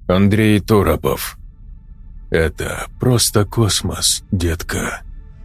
Андрей Торопов. Это просто космос, детка.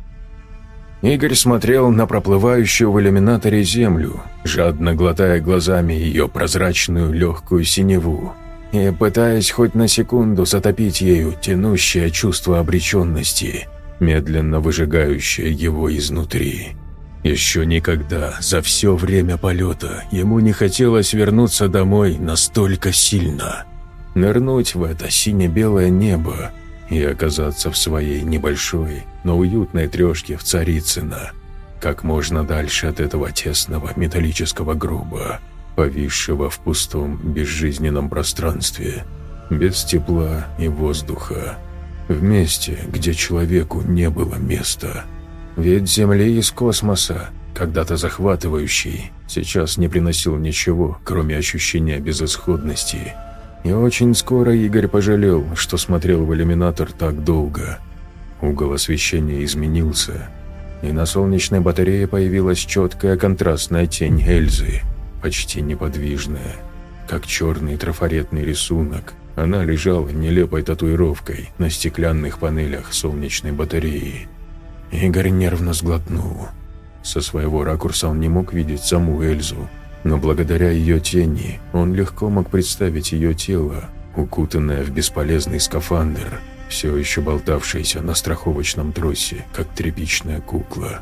Игорь смотрел на проплывающую в иллюминаторе Землю, жадно глотая глазами ее прозрачную легкую синеву и пытаясь хоть на секунду затопить ею тянущее чувство обреченности, медленно выжигающее его изнутри. Еще никогда за все время полета ему не хотелось вернуться домой настолько сильно, нырнуть в это сине-белое небо и оказаться в своей небольшой, но уютной трешке в Царицыно, как можно дальше от этого тесного металлического гроба, повисшего в пустом безжизненном пространстве, без тепла и воздуха, в месте, где человеку не было места. Ведь Земли из космоса, когда-то захватывающий, сейчас не приносил ничего, кроме ощущения безысходности. И очень скоро Игорь пожалел, что смотрел в иллюминатор так долго. Угол освещения изменился, и на солнечной батарее появилась четкая контрастная тень Эльзы, почти неподвижная, как черный трафаретный рисунок. Она лежала нелепой татуировкой на стеклянных панелях солнечной батареи. Игорь нервно сглотнул. Со своего ракурса он не мог видеть саму Эльзу, но благодаря ее тени он легко мог представить ее тело, укутанное в бесполезный скафандр, все еще болтавшееся на страховочном тросе, как тряпичная кукла.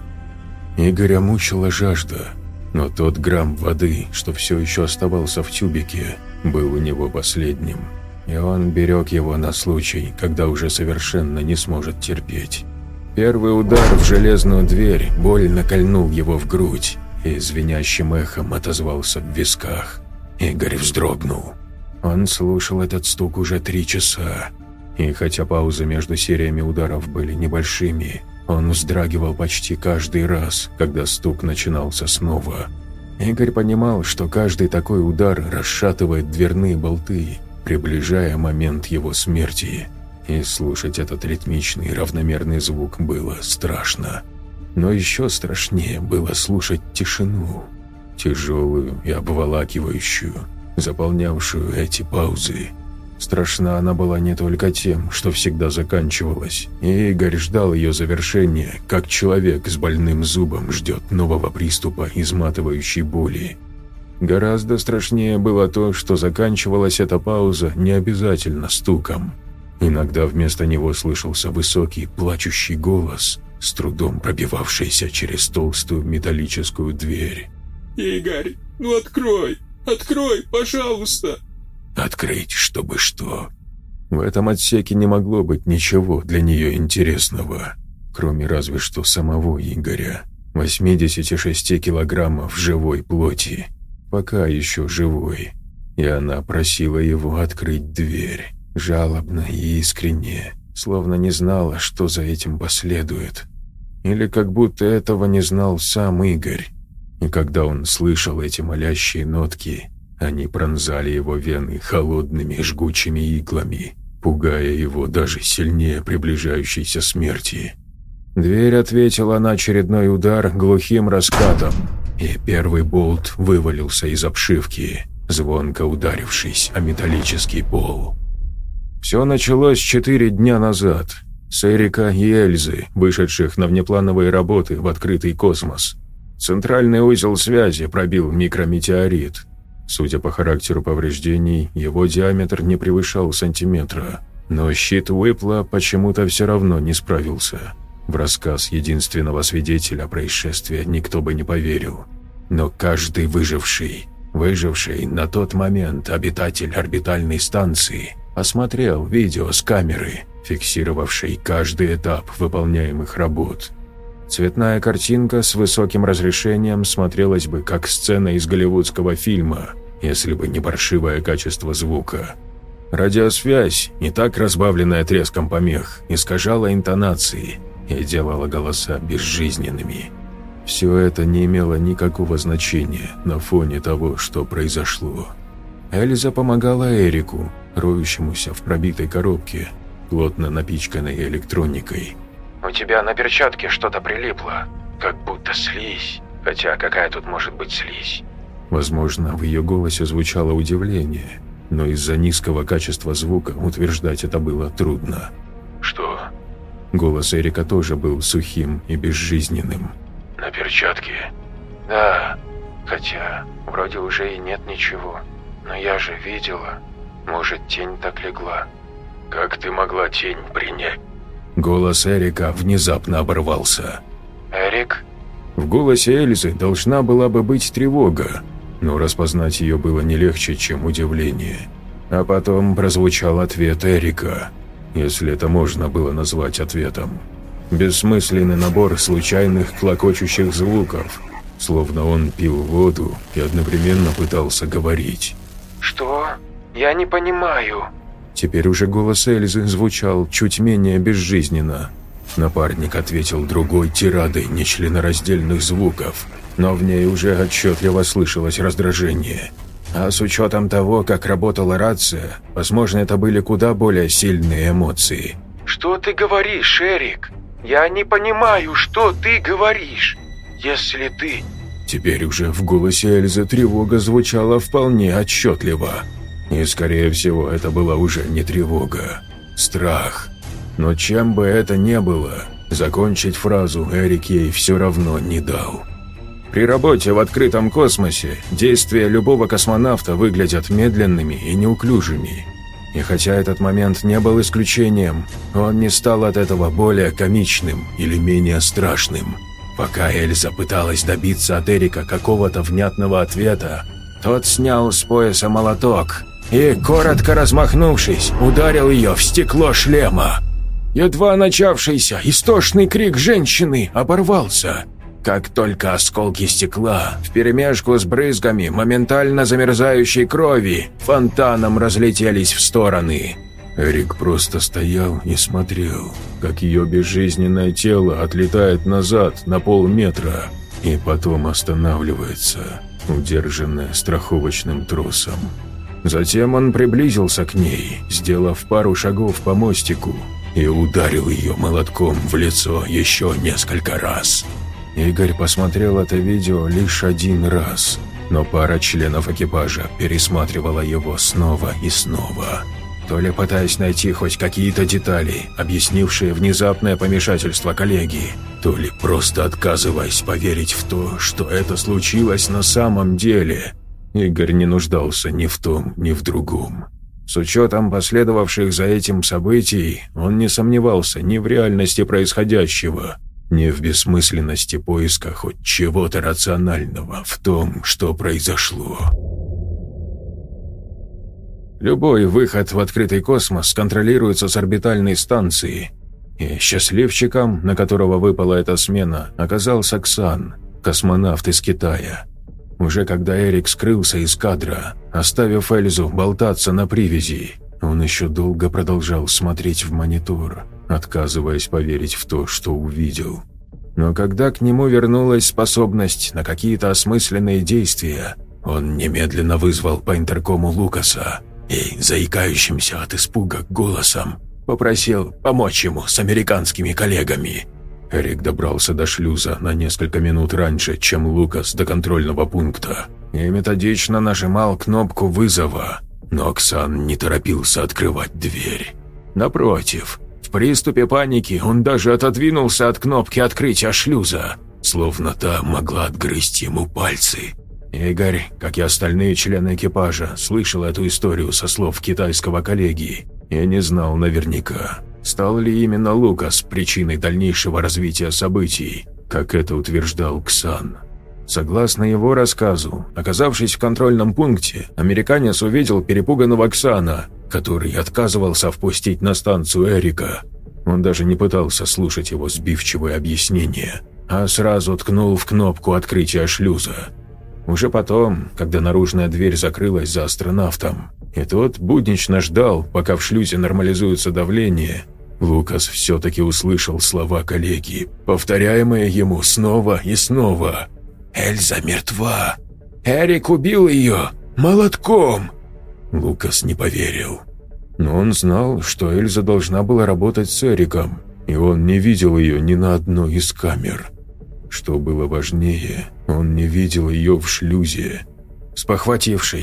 Игоря мучила жажда, но тот грамм воды, что все еще оставался в тюбике, был у него последним, и он берег его на случай, когда уже совершенно не сможет терпеть. Первый удар в железную дверь больно кольнул его в грудь и звенящим эхом отозвался в висках. Игорь вздрогнул. Он слушал этот стук уже 3 часа, и хотя паузы между сериями ударов были небольшими, он вздрагивал почти каждый раз, когда стук начинался снова. Игорь понимал, что каждый такой удар расшатывает дверные болты, приближая момент его смерти. И слушать этот ритмичный равномерный звук было страшно. Но еще страшнее было слушать тишину, тяжелую и обволакивающую, заполнявшую эти паузы. Страшна она была не только тем, что всегда заканчивалась, и Игорь ждал ее завершения, как человек с больным зубом ждет нового приступа изматывающей боли. Гораздо страшнее было то, что заканчивалась эта пауза не обязательно стуком. Иногда вместо него слышался высокий, плачущий голос, с трудом пробивавшийся через толстую металлическую дверь. «Игорь, ну открой, пожалуйста!» Открыть, чтобы что? В этом отсеке не могло быть ничего для нее интересного, кроме разве что самого Игоря, 86 килограммов живой плоти, пока еще живой, и она просила его открыть дверь. Жалобно и искренне, словно не знала, что за этим последует. Или как будто этого не знал сам Игорь. И когда он слышал эти молящие нотки, они пронзали его вены холодными жгучими иглами, пугая его даже сильнее приближающейся смерти. Дверь ответила на очередной удар глухим раскатом, и первый болт вывалился из обшивки, звонко ударившись о металлический пол. Все началось 4 дня назад, с Эрика и Эльзы, вышедших на внеплановые работы в открытый космос. Центральный узел связи пробил микрометеорит. Судя по характеру повреждений, его диаметр не превышал сантиметра, но щит Уипла почему-то все равно не справился. В рассказ единственного свидетеля происшествия никто бы не поверил. Но каждый выживший на тот момент обитатель орбитальной станции осмотрел видео с камеры, фиксировавшей каждый этап выполняемых работ. Цветная картинка с высоким разрешением смотрелась бы как сцена из голливудского фильма, если бы не паршивое качество звука. Радиосвязь, не так разбавленная треском помех, искажала интонации и делала голоса безжизненными. Все это не имело никакого значения на фоне того, что произошло. Эльза помогала Эрику, роющемуся в пробитой коробке, плотно напичканной электроникой. «У тебя на перчатке что-то прилипло, как будто слизь. Хотя какая тут может быть слизь?» Возможно, в ее голосе звучало удивление, но из-за низкого качества звука утверждать это было трудно. Что? Голос Эрика тоже был сухим и безжизненным. На перчатке? Да, хотя вроде уже и нет ничего. Но я же видела. Может, тень так легла. Как ты могла тень принять? Голос Эрика внезапно оборвался. Эрик? В голосе Эльзы должна была бы быть тревога, но распознать ее было не легче, чем удивление. А потом прозвучал ответ Эрика, если это можно было назвать ответом. Бессмысленный набор случайных клокочущих звуков, словно он пил воду и одновременно пытался говорить. Что? Я не понимаю. Теперь уже голос Эльзы звучал чуть менее безжизненно. Напарник ответил другой тирадой нечленораздельных звуков, но в ней уже отчетливо слышалось раздражение. А с учетом того, как работала рация, возможно, это были куда более сильные эмоции. Что ты говоришь, Эрик? Я не понимаю, что ты говоришь. Если ты... Теперь уже в голосе Эльзы тревога звучала вполне отчетливо. И, скорее всего, это была уже не тревога, страх. Но чем бы это ни было, закончить фразу Эрик ей все равно не дал. При работе в открытом космосе действия любого космонавта выглядят медленными и неуклюжими. И хотя этот момент не был исключением, он не стал от этого более комичным или менее страшным. Пока Эльза пыталась добиться от Эрика какого-то внятного ответа, тот снял с пояса молоток и, коротко размахнувшись, ударил ее в стекло шлема. Едва начавшийся истошный крик женщины оборвался, как только осколки стекла вперемешку с брызгами моментально замерзающей крови фонтаном разлетелись в стороны. Эрик просто стоял и смотрел, как ее безжизненное тело отлетает назад на полметра и потом останавливается, удержанное страховочным тросом. Затем он приблизился к ней, сделав пару шагов по мостику, и ударил ее молотком в лицо еще несколько раз. Игорь посмотрел это видео лишь один раз, но пара членов экипажа пересматривала его снова и снова, то ли пытаясь найти хоть какие-то детали, объяснившие внезапное помешательство коллеги, то ли просто отказываясь поверить в то, что это случилось на самом деле. Игорь не нуждался ни в том, ни в другом. С учетом последовавших за этим событий, он не сомневался ни в реальности происходящего, ни в бессмысленности поиска хоть чего-то рационального в том, что произошло. Любой выход в открытый космос контролируется с орбитальной станции, и счастливчиком, на которого выпала эта смена, оказался Ксан, космонавт из Китая. Уже когда Эрик скрылся из кадра, оставив Эльзу болтаться на привязи, он еще долго продолжал смотреть в монитор, отказываясь поверить в то, что увидел. Но когда к нему вернулась способность на какие-то осмысленные действия, он немедленно вызвал по интеркому Лукаса и, заикающимся от испуга голосом, попросил помочь ему с американскими коллегами. Эрик добрался до шлюза на несколько минут раньше, чем Лукас до контрольного пункта, и методично нажимал кнопку вызова, но Ксан не торопился открывать дверь. Напротив, в приступе паники он даже отодвинулся от кнопки открытия шлюза, словно та могла отгрызть ему пальцы. Игорь, как и остальные члены экипажа, слышал эту историю со слов китайского коллеги и не знал наверняка, стал ли именно Лукас причиной дальнейшего развития событий, как это утверждал Ксан. Согласно его рассказу, оказавшись в контрольном пункте, американец увидел перепуганного Ксана, который отказывался впустить на станцию Эрика. Он даже не пытался слушать его сбивчивые объяснения, а сразу ткнул в кнопку открытия шлюза. Уже потом, когда наружная дверь закрылась за астронавтом, и тот буднично ждал, пока в шлюзе нормализуется давление, Лукас все-таки услышал слова коллеги, повторяемые ему снова и снова. «Эльза мертва! Эрик убил ее! Молотком!» Лукас не поверил. Но он знал, что Эльза должна была работать с Эриком, и он не видел ее ни на одной из камер. Что было важнее, он не видел ее в шлюзе. Спохватившись,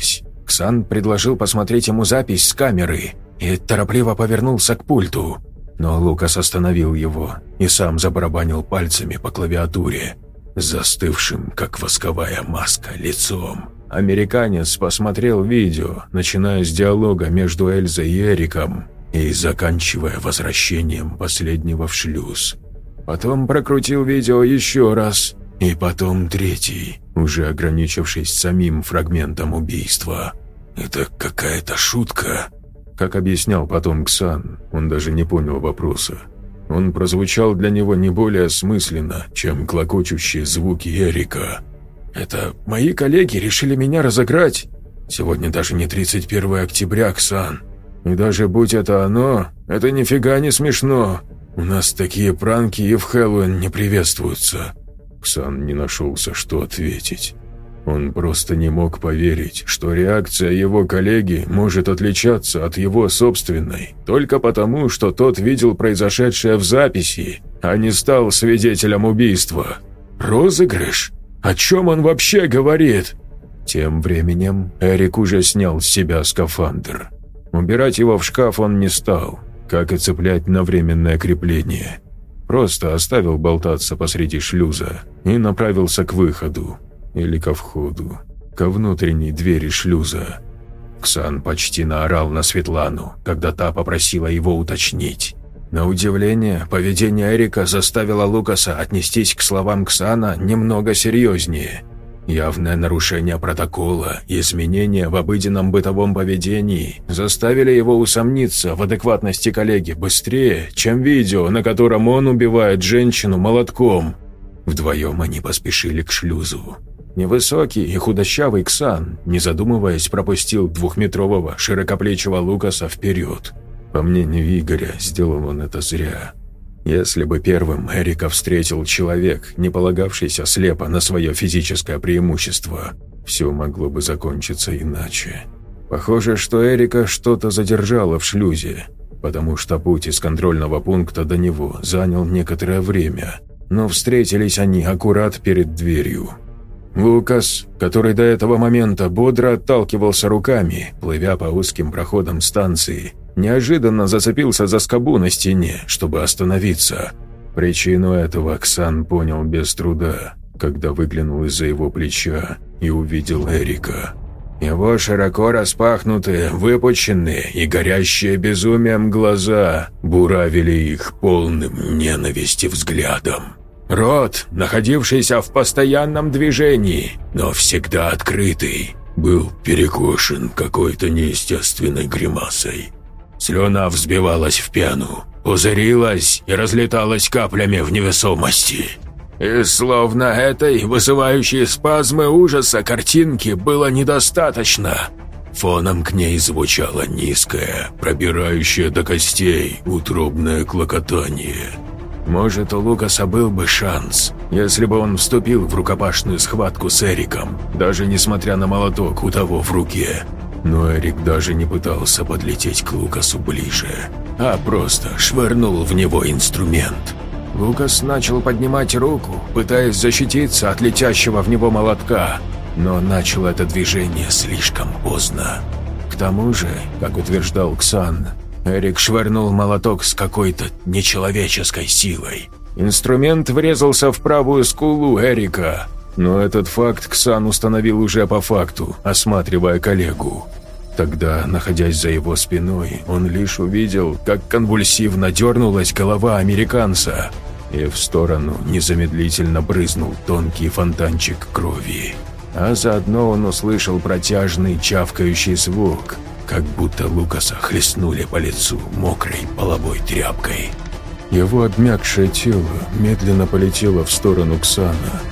Ксан предложил посмотреть ему запись с камеры и торопливо повернулся к пульту. Но Лукас остановил его и сам забарабанил пальцами по клавиатуре, застывшим, как восковая маска, лицом. Американец посмотрел видео, начиная с диалога между Эльзой и Эриком и заканчивая возвращением последнего в шлюз. Потом прокрутил видео еще раз, и потом третий, уже ограничившись самим фрагментом убийства. «Это какая-то шутка?» Как объяснял потом Ксан, он даже не понял вопроса. Он прозвучал для него не более осмысленно, чем клокочущие звуки Эрика. «Это мои коллеги решили меня разыграть? Сегодня даже не 31 октября, Ксан. И даже будь это оно, это нифига не смешно. У нас такие пранки и в Хэллоуин не приветствуются». Ксан не нашелся, что ответить. Он просто не мог поверить, что реакция его коллеги может отличаться от его собственной, только потому, что тот видел произошедшее в записи, а не стал свидетелем убийства. Розыгрыш? О чем он вообще говорит? Тем временем Эрик уже снял с себя скафандр. Убирать его в шкаф он не стал, как и цеплять на временное крепление. Просто оставил болтаться посреди шлюза и направился к выходу. Или ко входу, ко внутренней двери шлюза. Ксан почти наорал на Светлану, когда та попросила его уточнить. На удивление, поведение Эрика заставило Лукаса отнестись к словам Ксана немного серьезнее. Явное нарушение протокола и изменения в обыденном бытовом поведении заставили его усомниться в адекватности коллеги быстрее, чем видео, на котором он убивает женщину молотком. Вдвоем они поспешили к шлюзу. Невысокий и худощавый Ксан, не задумываясь, пропустил 2-метрового широкоплечего Лукаса вперед. По мнению Игоря, сделал он это зря. Если бы первым Эрика встретил человек, не полагавшийся слепо на свое физическое преимущество, все могло бы закончиться иначе. Похоже, что Эрика что-то задержало в шлюзе, потому что путь из контрольного пункта до него занял некоторое время, но встретились они аккурат перед дверью. Лукас, который до этого момента бодро отталкивался руками, плывя по узким проходам станции, неожиданно зацепился за скобу на стене, чтобы остановиться. Причину этого Ксан понял без труда, когда выглянул из-за его плеча и увидел Эрика. Его широко распахнутые, выпученные и горящие безумием глаза буравили их полным ненависти взглядом. Рот, находившийся в постоянном движении, но всегда открытый, был перекошен какой-то неестественной гримасой. Слюна взбивалась в пену, пузырилась и разлеталась каплями в невесомости. И словно этой вызывающей спазмы ужаса картинки было недостаточно. Фоном к ней звучало низкое, пробирающее до костей утробное клокотание. Может, у Лукаса был бы шанс, если бы он вступил в рукопашную схватку с Эриком, даже несмотря на молоток у того в руке. Но Эрик даже не пытался подлететь к Лукасу ближе, а просто швырнул в него инструмент. Лукас начал поднимать руку, пытаясь защититься от летящего в него молотка, но начал это движение слишком поздно. К тому же, как утверждал Ксан, Эрик швырнул молоток с какой-то нечеловеческой силой. Инструмент врезался в правую скулу Эрика, но этот факт Ксан установил уже по факту, осматривая коллегу. Тогда, находясь за его спиной, он лишь увидел, как конвульсивно дернулась голова американца, и в сторону незамедлительно брызнул тонкий фонтанчик крови. А заодно он услышал протяжный чавкающий звук, как будто Лукаса хлестнули по лицу мокрой половой тряпкой. Его обмякшее тело медленно полетело в сторону Ксана,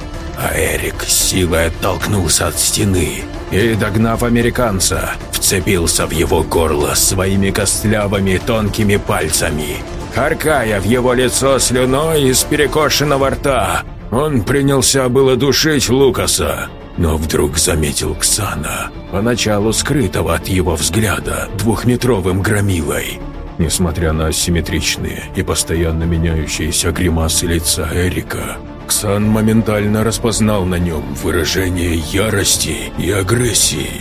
а Эрик силой оттолкнулся от стены и, догнав американца, вцепился в его горло своими костлявыми тонкими пальцами. Харкая в его лицо слюной из перекошенного рта, он принялся было душить Лукаса, но вдруг заметил Ксана, поначалу скрытого от его взгляда 2-метровым громилой. Несмотря на асимметричные и постоянно меняющиеся гримасы лица Эрика, Ксан моментально распознал на нем выражение ярости и агрессии.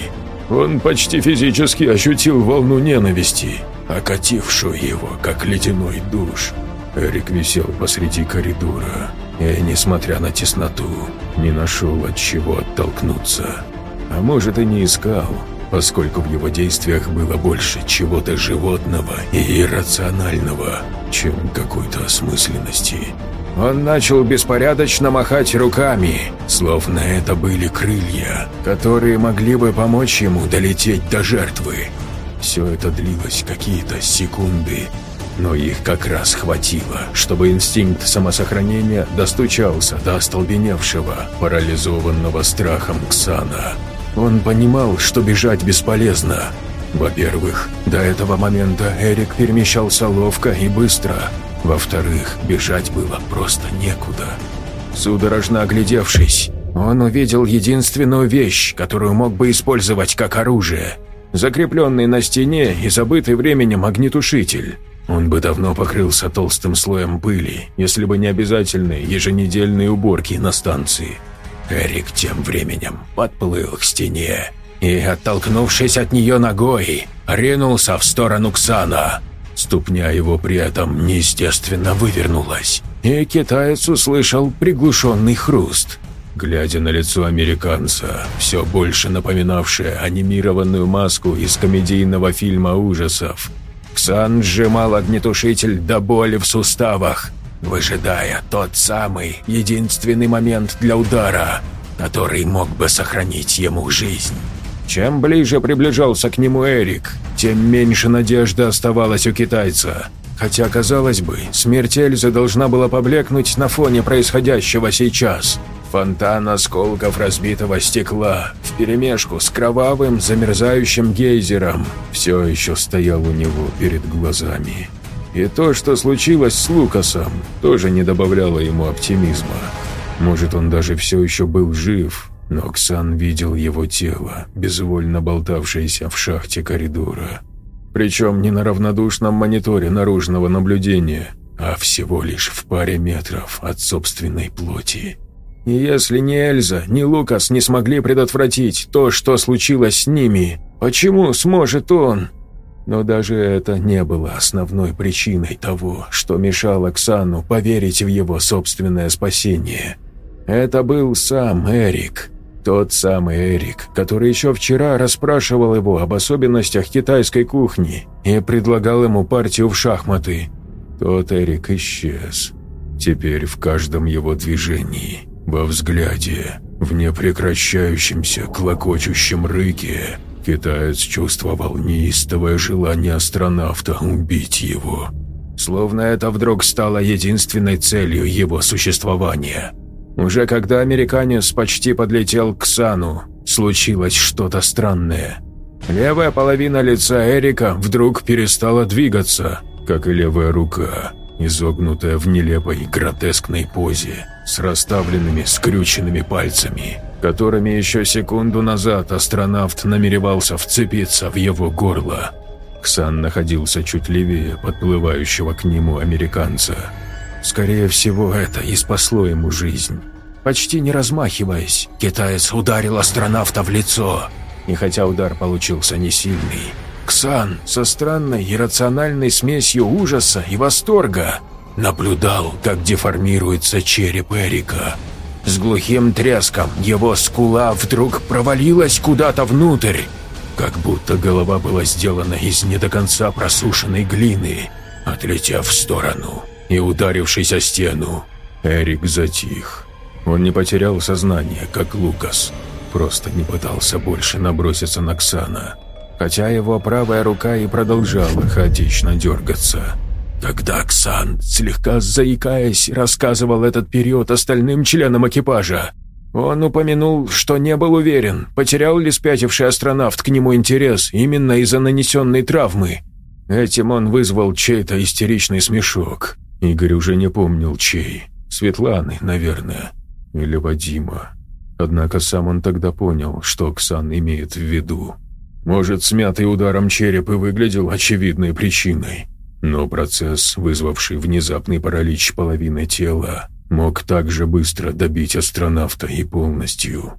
Он почти физически ощутил волну ненависти, окатившую его, как ледяной душ. Эрик висел посреди коридора и, несмотря на тесноту, не нашел от чего оттолкнуться. А может, и не искал, поскольку в его действиях было больше чего-то животного и иррационального, чем какой-то осмысленности. Он начал беспорядочно махать руками, словно это были крылья, которые могли бы помочь ему долететь до жертвы. Все это длилось какие-то секунды, но их как раз хватило, чтобы инстинкт самосохранения достучался до остолбеневшего, парализованного страхом Ксана. Он понимал, что бежать бесполезно. Во-первых, до этого момента Эрик перемещался ловко и быстро. Во-вторых, бежать было просто некуда. Судорожно оглядевшись, он увидел единственную вещь, которую мог бы использовать как оружие. Закрепленный на стене и забытый временем огнетушитель. Он бы давно покрылся толстым слоем пыли, если бы не обязательные еженедельные уборки на станции. Эрик тем временем подплыл к стене и, оттолкнувшись от нее ногой, ринулся в сторону Ксана. Ступня его при этом неестественно вывернулась, и китаец услышал приглушенный хруст. Глядя на лицо американца, все больше напоминавшее анимированную маску из комедийного фильма ужасов, Ксан сжимал огнетушитель до боли в суставах, выжидая тот самый единственный момент для удара, который мог бы сохранить ему жизнь. Чем ближе приближался к нему Эрик, тем меньше надежды оставалось у китайца. Хотя, казалось бы, смерть Эльзы должна была поблекнуть на фоне происходящего сейчас. Фонтан осколков разбитого стекла вперемешку с кровавым замерзающим гейзером все еще стоял у него перед глазами. И то, что случилось с Лукасом, тоже не добавляло ему оптимизма. Может, он даже все еще был жив, но Ксан видел его тело, безвольно болтавшееся в шахте коридора. Причем не на равнодушном мониторе наружного наблюдения, а всего лишь в паре метров от собственной плоти. И если ни Эльза, ни Лукас не смогли предотвратить то, что случилось с ними, почему сможет он? Но даже это не было основной причиной того, что мешало Ксану поверить в его собственное спасение. Это был сам Эрик. Тот самый Эрик, который еще вчера расспрашивал его об особенностях китайской кухни и предлагал ему партию в шахматы. Тот Эрик исчез. Теперь в каждом его движении, во взгляде, в непрекращающемся клокочущем рыке, китаец чувствовал неистовое желание астронавта убить его. Словно это вдруг стало единственной целью его существования. Уже когда американец почти подлетел к Ксану, случилось что-то странное. Левая половина лица Эрика вдруг перестала двигаться, как и левая рука, изогнутая в нелепой гротескной позе, с расставленными скрюченными пальцами, которыми еще секунду назад астронавт намеревался вцепиться в его горло. Ксан находился чуть левее подплывающего к нему американца. Скорее всего, это и спасло ему жизнь. Почти не размахиваясь, китаец ударил астронавта в лицо. И хотя удар получился не сильный, Ксан со странной иррациональной смесью ужаса и восторга наблюдал, как деформируется череп Эрика. С глухим треском его скула вдруг провалилась куда-то внутрь, как будто голова была сделана из не до конца просушенной глины. Отлетев в сторону и ударившись о стену, Эрик затих. Он не потерял сознание, как Лукас, просто не пытался больше наброситься на Ксана, хотя его правая рука и продолжала хаотично дергаться. Когда Ксан, слегка заикаясь, рассказывал этот период остальным членам экипажа, он упомянул, что не был уверен, потерял ли спятивший астронавт к нему интерес именно из-за нанесенной травмы. Этим он вызвал чей-то истеричный смешок. Игорь уже не помнил чей. Светланы, наверное. Или Вадима. Однако сам он тогда понял, что Ксан имеет в виду. Может, смятый ударом череп и выглядел очевидной причиной, но процесс, вызвавший внезапный паралич половины тела, мог также быстро добить астронавта и полностью.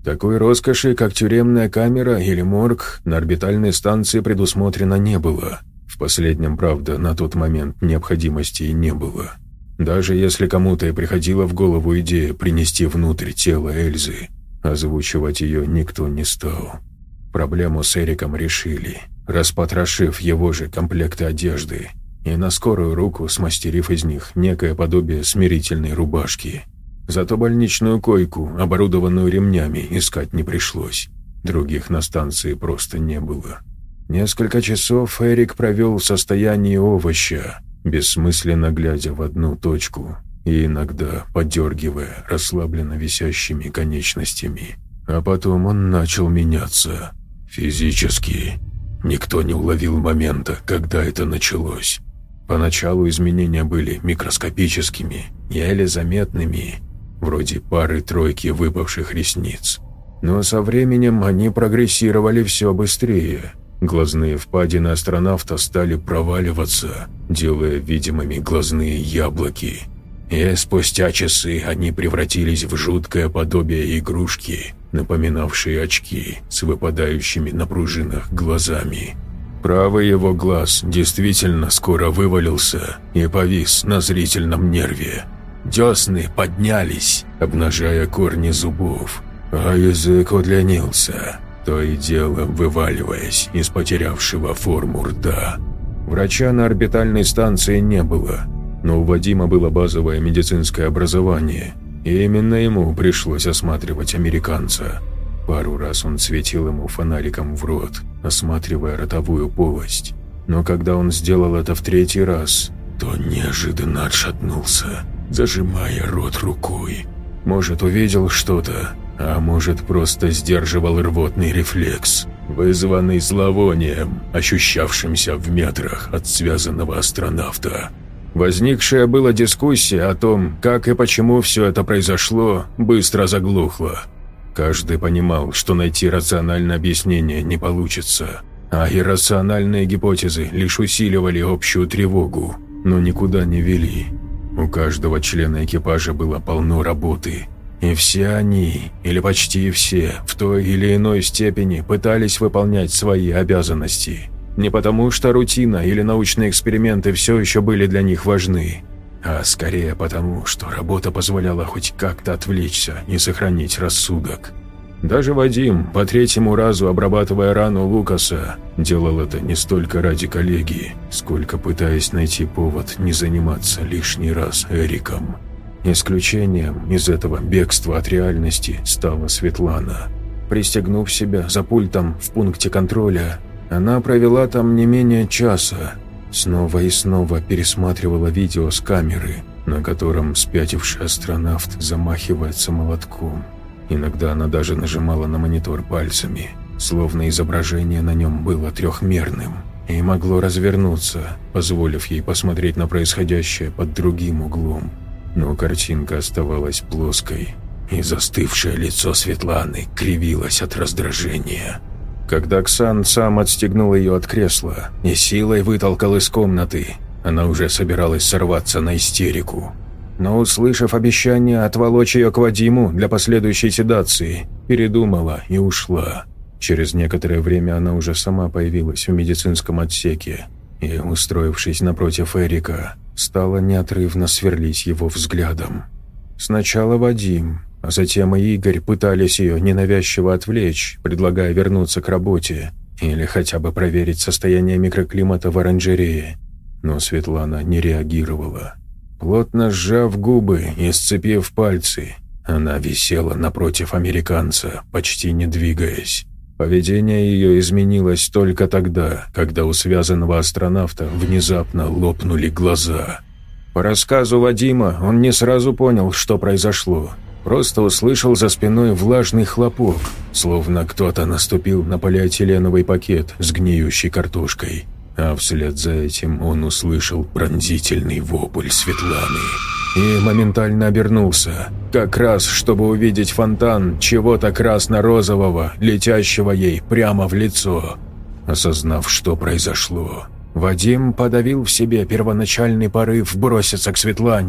Такой роскоши, как тюремная камера или морг, на орбитальной станции предусмотрено не было. В последнем, правда, на тот момент необходимости и не было. Даже если кому-то и приходила в голову идея принести внутрь тело Эльзы, озвучивать ее никто не стал. Проблему с Эриком решили, распотрошив его же комплекты одежды и на скорую руку смастерив из них некое подобие смирительной рубашки. Зато больничную койку, оборудованную ремнями, искать не пришлось. Других на станции просто не было. Несколько часов Эрик провел в состоянии овоща, бессмысленно глядя в одну точку и иногда подергивая расслабленно висящими конечностями. А потом он начал меняться. Физически. Никто не уловил момента, когда это началось. Поначалу изменения были микроскопическими, еле заметными, вроде пары-тройки выпавших ресниц. Но со временем они прогрессировали все быстрее. Глазные впадины астронавта стали проваливаться, делая видимыми глазные яблоки. И спустя часы они превратились в жуткое подобие игрушки, напоминавшие очки с выпадающими на пружинах глазами. Правый его глаз действительно скоро вывалился и повис на зрительном нерве. Десны поднялись, обнажая корни зубов, а язык удлинился, то и дело вываливаясь из потерявшего форму рта. Врача на орбитальной станции не было, но у Вадима было базовое медицинское образование, и именно ему пришлось осматривать американца. Пару раз он светил ему фонариком в рот, осматривая ротовую полость. Но когда он сделал это в третий раз, то неожиданно отшатнулся, зажимая рот рукой. Может, увидел что-то, а может, просто сдерживал рвотный рефлекс, вызванный зловонием, ощущавшимся в метрах от связанного астронавта. Возникшая была дискуссия о том, как и почему все это произошло, быстро заглохла. Каждый понимал, что найти рациональное объяснение не получится, а иррациональные гипотезы лишь усиливали общую тревогу, но никуда не вели. У каждого члена экипажа было полно работы, и все они, или почти все, в той или иной степени пытались выполнять свои обязанности. Не потому, что рутина или научные эксперименты все еще были для них важны, а скорее потому, что работа позволяла хоть как-то отвлечься и сохранить рассудок. Даже Вадим, по третьему разу обрабатывая рану Лукаса, делал это не столько ради коллеги, сколько пытаясь найти повод не заниматься лишний раз Эриком. Исключением из этого бегства от реальности стала Светлана. Пристегнув себя за пультом в пункте контроля, она провела там не менее часа. Снова и снова пересматривала видео с камеры, на котором спятивший астронавт замахивается молотком. Иногда она даже нажимала на монитор пальцами, словно изображение на нем было трехмерным и могло развернуться, позволив ей посмотреть на происходящее под другим углом. Но картинка оставалась плоской, и застывшее лицо Светланы кривилось от раздражения. Когда Ксан сам отстегнул ее от кресла и силой вытолкал из комнаты, она уже собиралась сорваться на истерику. Но, услышав обещание отволочь ее к Вадиму для последующей седации, передумала и ушла. Через некоторое время она уже сама появилась в медицинском отсеке и, устроившись напротив Эрика, стала неотрывно сверлить его взглядом. Сначала Вадим, а затем и Игорь пытались ее ненавязчиво отвлечь, предлагая вернуться к работе или хотя бы проверить состояние микроклимата в оранжерее. Но Светлана не реагировала. Плотно сжав губы и сцепив пальцы, она висела напротив американца, почти не двигаясь. Поведение ее изменилось только тогда, когда у связанного астронавта внезапно лопнули глаза. По рассказу Вадима, он не сразу понял, что произошло. Просто услышал за спиной влажный хлопок, словно кто-то наступил на полиэтиленовый пакет с гниющей картошкой. А вслед за этим он услышал пронзительный вопль Светланы и моментально обернулся, как раз чтобы увидеть фонтан чего-то красно-розового, летящего ей прямо в лицо. Осознав, что произошло, Вадим подавил в себе первоначальный порыв броситься к Светлане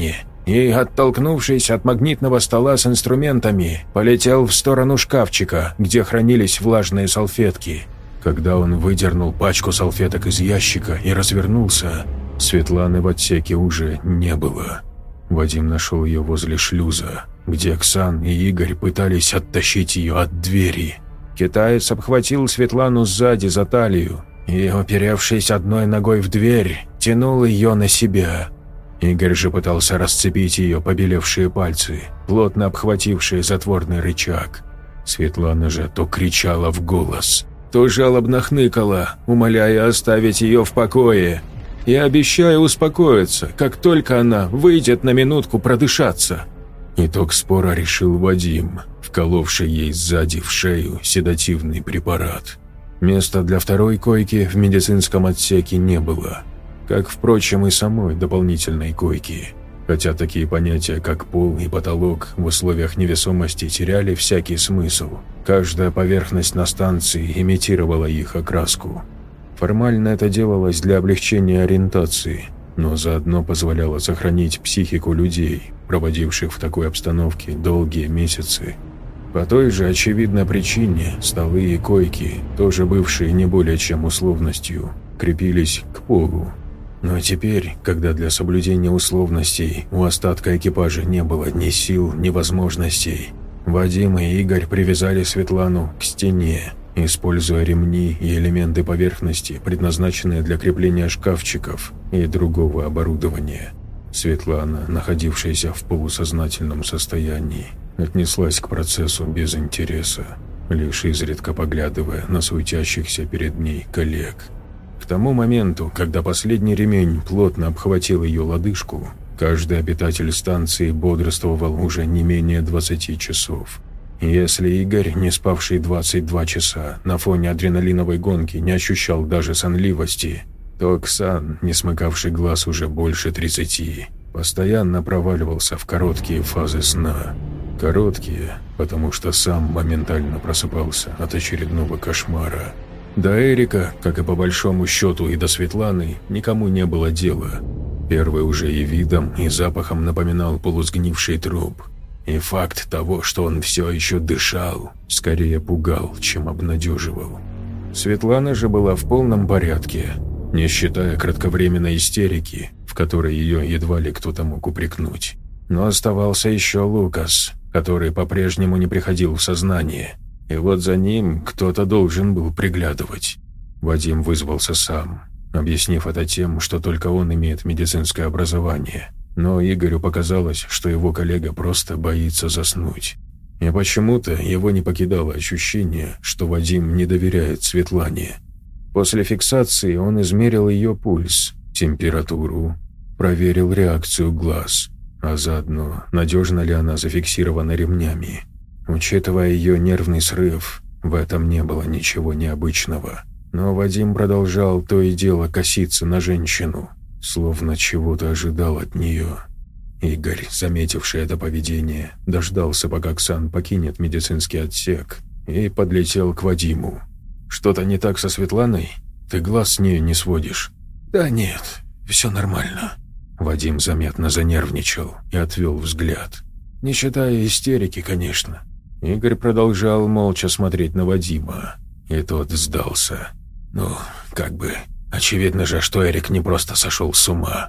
и, оттолкнувшись от магнитного стола с инструментами, полетел в сторону шкафчика, где хранились влажные салфетки. Когда он выдернул пачку салфеток из ящика и развернулся, Светланы в отсеке уже не было. Вадим нашел ее возле шлюза, где Оксан и Игорь пытались оттащить ее от двери. Китаец обхватил Светлану сзади за талию и, оперевшись одной ногой в дверь, тянул ее на себя. Игорь же пытался расцепить ее побелевшие пальцы, плотно обхватившие затворный рычаг. Светлана же то кричала в голос, то жалобно хныкала, умоляя оставить ее в покое и обещая успокоиться, как только она выйдет на минутку продышаться. Итог спора решил Вадим, вколовший ей сзади в шею седативный препарат. Места для второй койки в медицинском отсеке не было, как, впрочем, и самой дополнительной койки, хотя такие понятия, как пол и потолок, в условиях невесомости теряли всякий смысл. Каждая поверхность на станции имитировала их окраску. Формально это делалось для облегчения ориентации, но заодно позволяло сохранить психику людей, проводивших в такой обстановке долгие месяцы. По той же очевидной причине столы и койки, тоже бывшие не более чем условностью, крепились к полу. Но теперь, когда для соблюдения условностей у остатка экипажа не было ни сил, ни возможностей, Вадим и Игорь привязали Светлану к стене, используя ремни и элементы поверхности, предназначенные для крепления шкафчиков и другого оборудования. Светлана, находившаяся в полусознательном состоянии, отнеслась к процессу без интереса, лишь изредка поглядывая на суетящихся перед ней коллег. К тому моменту, когда последний ремень плотно обхватил ее лодыжку, каждый обитатель станции бодрствовал уже не менее 20 часов. Если Игорь, не спавший 22 часа, на фоне адреналиновой гонки не ощущал даже сонливости, то Оксан, не смыкавший глаз уже больше 30, постоянно проваливался в короткие фазы сна. Короткие, потому что сам моментально просыпался от очередного кошмара. До Эрика, как и по большому счету и до Светланы, никому не было дела. Первый уже и видом, и запахом напоминал полусгнивший труп. И факт того, что он все еще дышал, скорее пугал, чем обнадеживал. Светлана же была в полном порядке, не считая кратковременной истерики, в которой ее едва ли кто-то мог упрекнуть. Но оставался еще Лукас, который по-прежнему не приходил в сознание. И вот за ним кто-то должен был приглядывать. Вадим вызвался сам, объяснив это тем, что только он имеет медицинское образование. Но Игорю показалось, что его коллега просто боится заснуть. И почему-то его не покидало ощущение, что Вадим не доверяет Светлане. После фиксации он измерил ее пульс, температуру, проверил реакцию глаз, а заодно, надежно ли она зафиксирована ремнями. Учитывая ее нервный срыв, в этом не было ничего необычного. Но Вадим продолжал то и дело коситься на женщину, словно чего-то ожидал от нее. Игорь, заметивший это поведение, дождался, пока Оксан покинет медицинский отсек, и подлетел к Вадиму. «Что-то не так со Светланой? Ты глаз с нее не сводишь?» «Да нет, все нормально». Вадим заметно занервничал и отвел взгляд. «Не считая истерики, конечно». Игорь продолжал молча смотреть на Вадима, и тот сдался. «Ну, как бы, очевидно же, что Эрик не просто сошел с ума.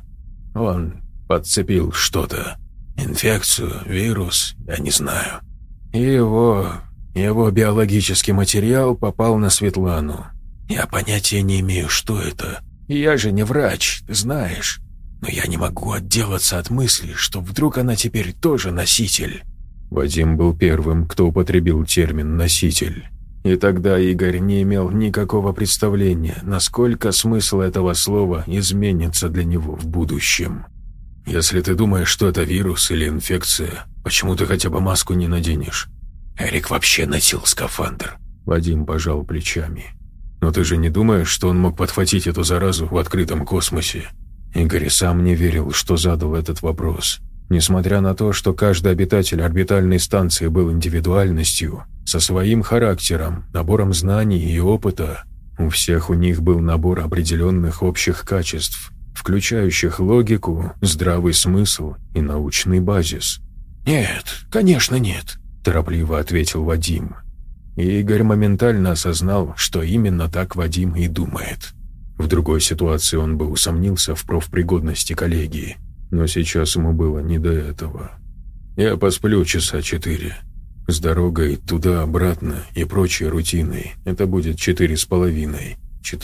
Он подцепил что-то. Инфекцию, вирус, я не знаю. И его биологический материал попал на Светлану. Я понятия не имею, что это. Я же не врач, ты знаешь. Но я не могу отделаться от мысли, что вдруг она теперь тоже носитель». Вадим был первым, кто употребил термин «носитель». И тогда Игорь не имел никакого представления, насколько смысл этого слова изменится для него в будущем. «Если ты думаешь, что это вирус или инфекция, почему ты хотя бы маску не наденешь?» «Эрик вообще носил скафандр». Вадим пожал плечами. «Но ты же не думаешь, что он мог подхватить эту заразу в открытом космосе?» Игорь сам не верил, что задал этот вопрос. Несмотря на то, что каждый обитатель орбитальной станции был индивидуальностью, со своим характером, набором знаний и опыта, у всех у них был набор определенных общих качеств, в включающих логику, здравый смысл и научный базис. «Нет, конечно нет», – торопливо ответил Вадим. И Игорь моментально осознал, что именно так Вадим и думает. В другой ситуации он бы усомнился в профпригодности коллегии, но сейчас ему было не до этого. «Я посплю часа 4. С дорогой туда-обратно и прочей рутиной это будет 4,5,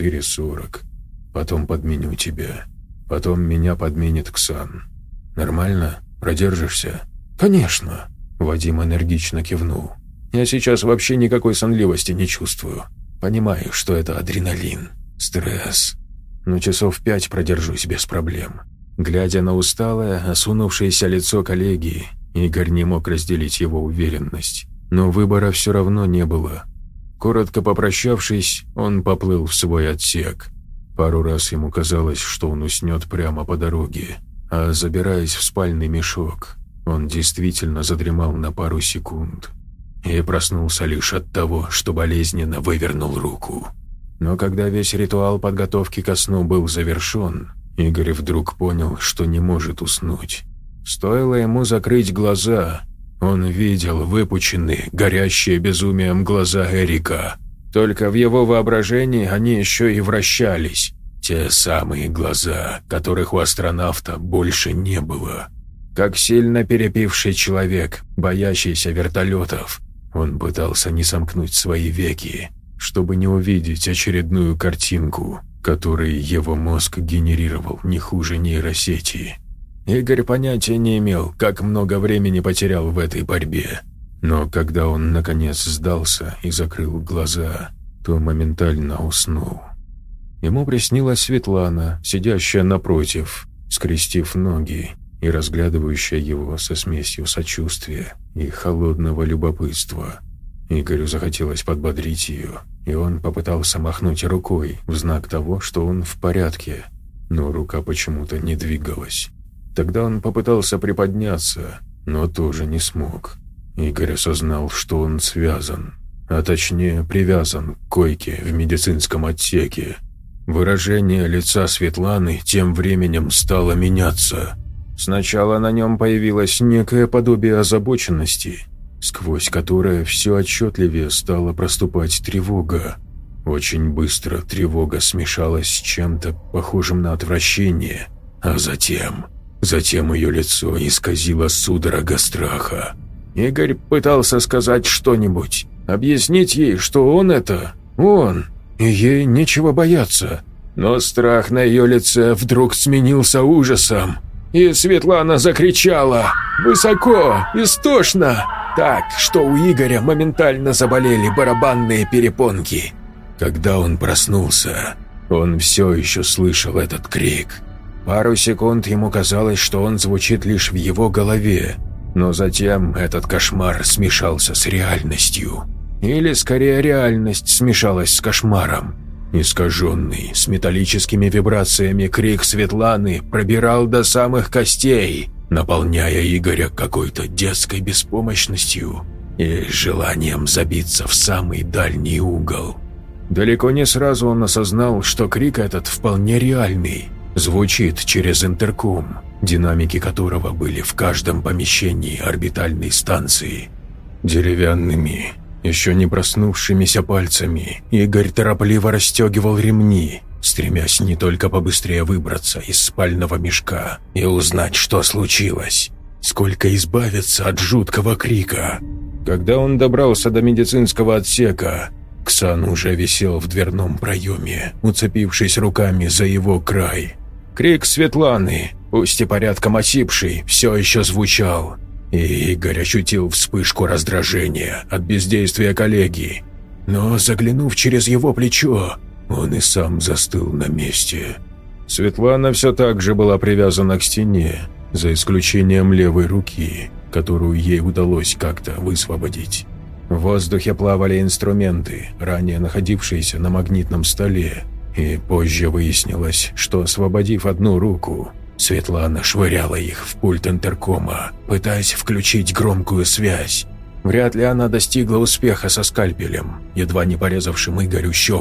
4:40. Потом подменю тебя. Потом меня подменит Ксан. Нормально? Продержишься?» «Конечно», – Вадим энергично кивнул. «Я сейчас вообще никакой сонливости не чувствую. Понимаю, что это адреналин, стресс. Но часов 5 продержусь без проблем». Глядя на усталое, осунувшееся лицо коллеги, Игорь не мог разделить его уверенность. Но выбора все равно не было. Коротко попрощавшись, он поплыл в свой отсек. Пару раз ему казалось, что он уснет прямо по дороге, а забираясь в спальный мешок, он действительно задремал на пару секунд и проснулся лишь от того, что болезненно вывернул руку. Но когда весь ритуал подготовки ко сну был завершен, Игорь вдруг понял, что не может уснуть. Стоило ему закрыть глаза, он видел выпученные, горящие безумием глаза Эрика. Только в его воображении они еще и вращались. Те самые глаза, которых у астронавта больше не было. Как сильно перепивший человек, боящийся вертолетов, он пытался не сомкнуть свои веки, чтобы не увидеть очередную картинку, которую его мозг генерировал не хуже нейросети. Игорь понятия не имел, как много времени потерял в этой борьбе. Но когда он наконец сдался и закрыл глаза, то моментально уснул. Ему приснилась Светлана, сидящая напротив, скрестив ноги и разглядывающая его со смесью сочувствия и холодного любопытства. Игорю захотелось подбодрить ее, и он попытался махнуть рукой в знак того, что он в порядке, но рука почему-то не двигалась. Тогда он попытался приподняться, но тоже не смог. Игорь осознал, что он связан, а точнее привязан к койке в медицинском отсеке. Выражение лица Светланы тем временем стало меняться. Сначала на нем появилось некое подобие озабоченности, сквозь которое все отчетливее стала проступать тревога. Очень быстро тревога смешалась с чем-то похожим на отвращение, а затем ее лицо исказило судорога страха. Игорь пытался сказать что-нибудь, объяснить ей, что он это, он, и ей нечего бояться. Но страх на ее лице вдруг сменился ужасом, и Светлана закричала высоко, истошно, так, что у Игоря моментально заболели барабанные перепонки. Когда он проснулся, он все еще слышал этот крик. Пару секунд ему казалось, что он звучит лишь в его голове, но затем этот кошмар смешался с реальностью. Или скорее реальность смешалась с кошмаром. Искаженный, с металлическими вибрациями крик Светланы пробирал до самых костей, наполняя Игоря какой-то детской беспомощностью и желанием забиться в самый дальний угол. Далеко не сразу он осознал, что крик этот вполне реальный, звучит через интерком, динамики которого были в каждом помещении орбитальной станции. Деревянными, еще не проснувшимися пальцами Игорь торопливо расстегивал ремни, стремясь не только побыстрее выбраться из спального мешка и узнать, что случилось, сколько избавиться от жуткого крика. Когда он добрался до медицинского отсека, Ксан уже висел в дверном проеме, уцепившись руками за его край. Крик Светланы, пусть и порядком осипший, все еще звучал, и Игорь ощутил вспышку раздражения от бездействия коллеги. Но, заглянув через его плечо, он и сам застыл на месте. Светлана все так же была привязана к стене, за исключением левой руки, которую ей удалось как-то высвободить. В воздухе плавали инструменты, ранее находившиеся на магнитном столе, и позже выяснилось, что, освободив одну руку, Светлана швыряла их в пульт интеркома, пытаясь включить громкую связь. Вряд ли она достигла успеха со скальпелем, едва не порезавшим Игорю щеку.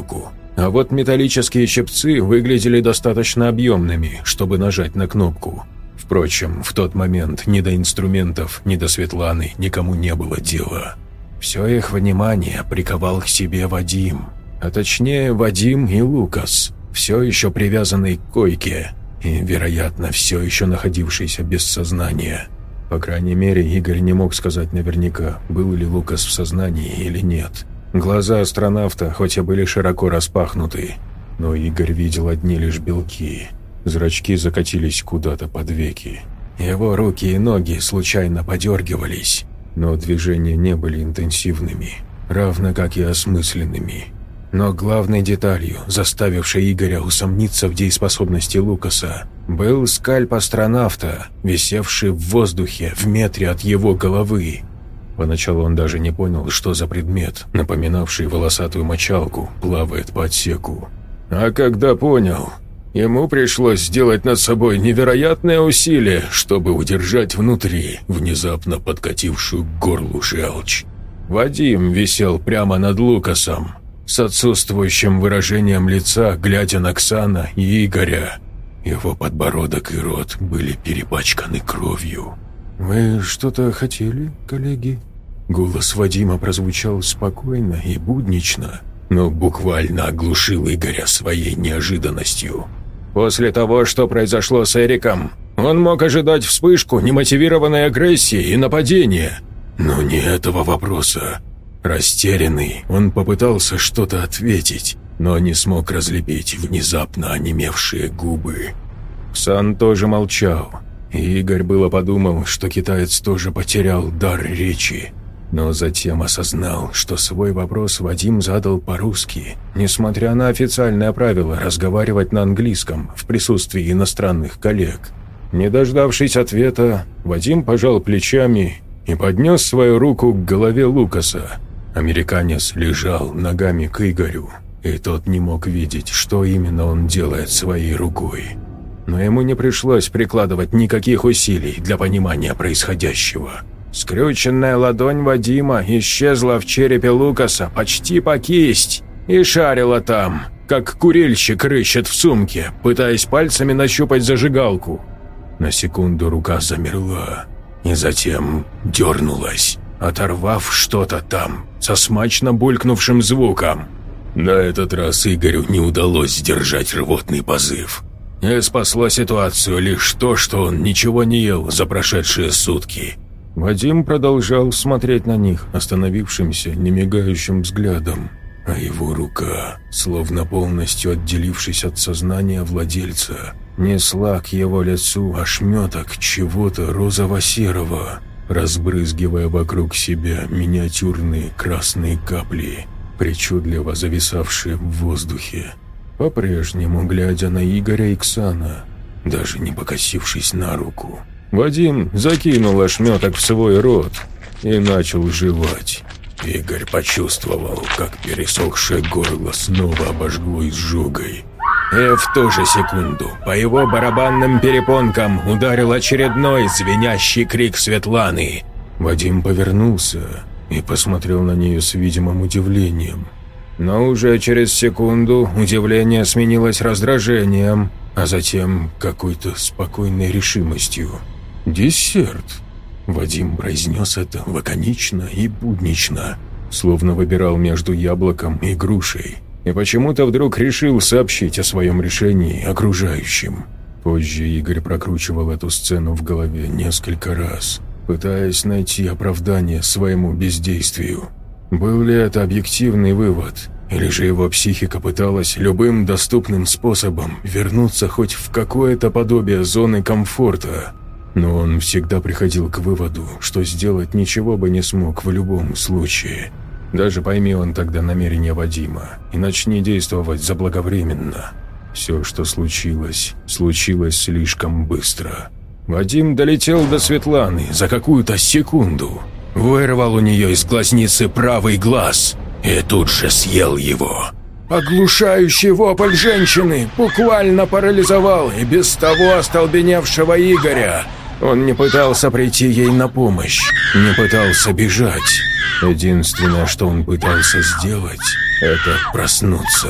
а вот металлические щипцы выглядели достаточно объемными, чтобы нажать на кнопку. Впрочем, в тот момент ни до инструментов, ни до Светланы никому не было дела. Все их внимание приковал к себе Вадим, а точнее Вадим и Лукас, все еще привязанный к койке и, вероятно, все еще находившийся без сознания. По крайней мере, Игорь не мог сказать наверняка, был ли Лукас в сознании или нет. Глаза астронавта хоть и были широко распахнуты, но Игорь видел одни лишь белки. Зрачки закатились куда-то под веки. Его руки и ноги случайно подергивались, но движения не были интенсивными, равно как и осмысленными. Но главной деталью, заставившей Игоря усомниться в дееспособности Лукаса, был скальп астронавта, висевший в воздухе в метре от его головы. Поначалу он даже не понял, что за предмет, напоминавший волосатую мочалку, плавает по отсеку. А когда понял, ему пришлось сделать над собой невероятное усилие, чтобы удержать внутри внезапно подкатившую к горлу желчь. Вадим висел прямо над Лукасом, с отсутствующим выражением лица, глядя на Ксана и Игоря. Его подбородок и рот были перепачканы кровью. «Вы что-то хотели, коллеги?» Голос Вадима прозвучал спокойно и буднично, но буквально оглушил Игоря своей неожиданностью. После того, что произошло с Эриком, он мог ожидать вспышку немотивированной агрессии и нападения. Но не этого вопроса. Растерянный, он попытался что-то ответить, но не смог разлепить внезапно онемевшие губы. Ксан тоже молчал, и Игорь было подумал, что китаец тоже потерял дар речи. Но затем осознал, что свой вопрос Вадим задал по-русски, несмотря на официальное правило разговаривать на английском в присутствии иностранных коллег. Не дождавшись ответа, Вадим пожал плечами и поднес свою руку к голове Лукаса. Американец лежал ногами к Игорю, и тот не мог видеть, что именно он делает своей рукой. Но ему не пришлось прикладывать никаких усилий для понимания происходящего. Скрюченная ладонь Вадима исчезла в черепе Лукаса почти по кисть и шарила там, как курильщик рыщет в сумке, пытаясь пальцами нащупать зажигалку. На секунду рука замерла и затем дернулась, оторвав что-то там со смачно булькнувшим звуком. На этот раз Игорю не удалось сдержать рвотный позыв. И спасло ситуацию лишь то, что он ничего не ел за прошедшие сутки. Вадим продолжал смотреть на них остановившимся, немигающим взглядом, а его рука, словно полностью отделившись от сознания владельца, несла к его лицу ошметок чего-то розово-серого, разбрызгивая вокруг себя миниатюрные красные капли, причудливо зависавшие в воздухе, по-прежнему глядя на Игоря и Ксана, даже не покосившись на руку. Вадим закинул ошметок в свой рот и начал жевать. Игорь почувствовал, как пересохшее горло снова обожгло изжогой. И в ту же секунду по его барабанным перепонкам ударил очередной звенящий крик Светланы. Вадим повернулся и посмотрел на нее с видимым удивлением. Но уже через секунду удивление сменилось раздражением, а затем какой-то спокойной решимостью. «Десерт!» Вадим произнес это лаконично и буднично, словно выбирал между яблоком и грушей, и почему-то вдруг решил сообщить о своем решении окружающим. Позже Игорь прокручивал эту сцену в голове несколько раз, пытаясь найти оправдание своему бездействию. Был ли это объективный вывод, или же его психика пыталась любым доступным способом вернуться хоть в какое-то подобие зоны комфорта? Но он всегда приходил к выводу, что сделать ничего бы не смог в любом случае. Даже пойми он тогда намерения Вадима и начни действовать заблаговременно. Все, что случилось, случилось слишком быстро. Вадим долетел до Светланы за какую-то секунду, вырвал у нее из глазницы правый глаз и тут же съел его. Оглушающий вопль женщины буквально парализовал и без того остолбеневшего Игоря. Он не пытался прийти ей на помощь, не пытался бежать. Единственное, что он пытался сделать, это проснуться.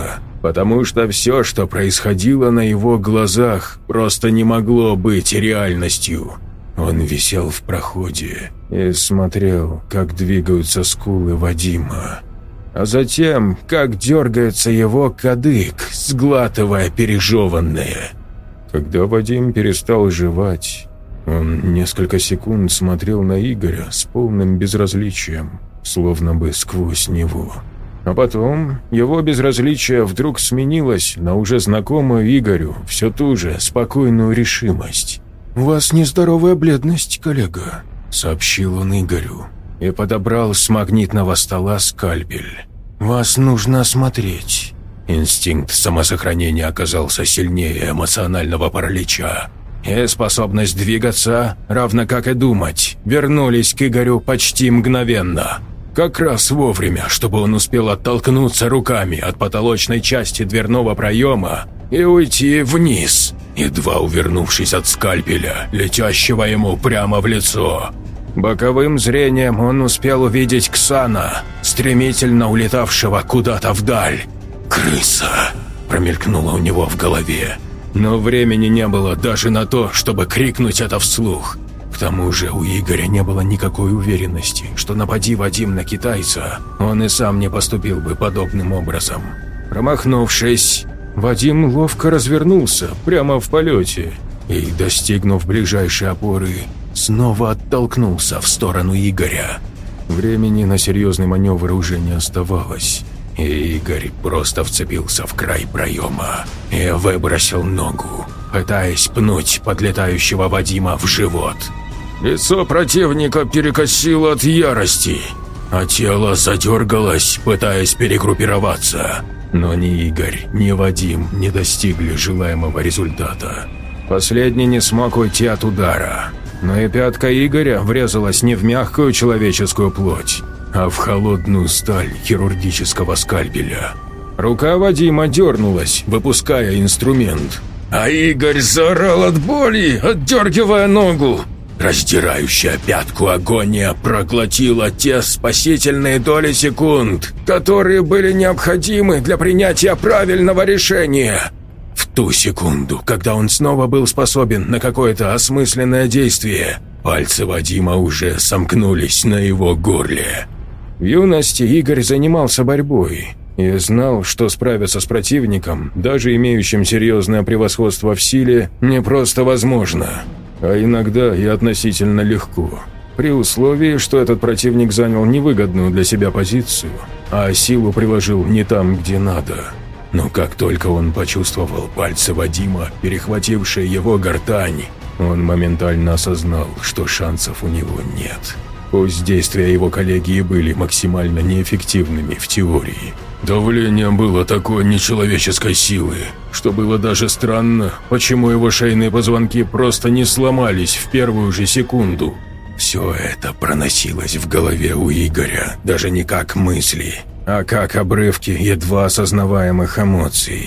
потому что все, что происходило на его глазах, просто не могло быть реальностью. Он висел в проходе и смотрел, как двигаются скулы Вадима, а затем, как дергается его кадык, сглатывая пережеванное. Когда Вадим перестал жевать, он несколько секунд смотрел на Игоря с полным безразличием, словно бы сквозь него. А потом его безразличие вдруг сменилось на уже знакомую Игорю все ту же спокойную решимость. «У вас нездоровая бледность, коллега», — сообщил он Игорю и подобрал с магнитного стола скальпель. «Вас нужно осмотреть». Инстинкт самосохранения оказался сильнее эмоционального паралича, и способность двигаться, равно как и думать, вернулись к Игорю почти мгновенно. Как раз вовремя, чтобы он успел оттолкнуться руками от потолочной части дверного проема и уйти вниз, едва увернувшись от скальпеля, летящего ему прямо в лицо. Боковым зрением он успел увидеть Ксана, стремительно улетавшего куда-то вдаль. «Крыса!» – промелькнуло у него в голове. Но времени не было даже на то, чтобы крикнуть это вслух. К тому же у Игоря не было никакой уверенности, что напади Вадим на китайца, он и сам не поступил бы подобным образом. Промахнувшись, Вадим ловко развернулся прямо в полете и, достигнув ближайшей опоры, снова оттолкнулся в сторону Игоря. Времени на серьезный маневр уже не оставалось, и Игорь просто вцепился в край проема и выбросил ногу, пытаясь пнуть подлетающего Вадима в живот. Лицо противника перекосило от ярости, а тело задергалось, пытаясь перегруппироваться. Но ни Игорь, ни Вадим не достигли желаемого результата. Последний не смог уйти от удара, но и пятка Игоря врезалась не в мягкую человеческую плоть, а в холодную сталь хирургического скальпеля. Рука Вадима дернулась, выпуская инструмент, а Игорь заорал от боли, отдергивая ногу. Раздирающая пятку агония проглотила те спасительные доли секунд, которые были необходимы для принятия правильного решения. В ту секунду, когда он снова был способен на какое-то осмысленное действие, пальцы Вадима уже сомкнулись на его горле. В юности Игорь занимался борьбой и знал, что справиться с противником, даже имеющим серьезное превосходство в силе, не просто возможно, а иногда и относительно легко, при условии, что этот противник занял невыгодную для себя позицию, а силу приложил не там, где надо. Но как только он почувствовал пальцы Вадима, перехватившие его гортань, он моментально осознал, что шансов у него нет. Пусть действия его коллеги и были максимально неэффективными в теории. Давление было такой нечеловеческой силы, что было даже странно, почему его шейные позвонки просто не сломались в первую же секунду. Все это проносилось в голове у Игоря, даже не как мысли, а как обрывки едва осознаваемых эмоций.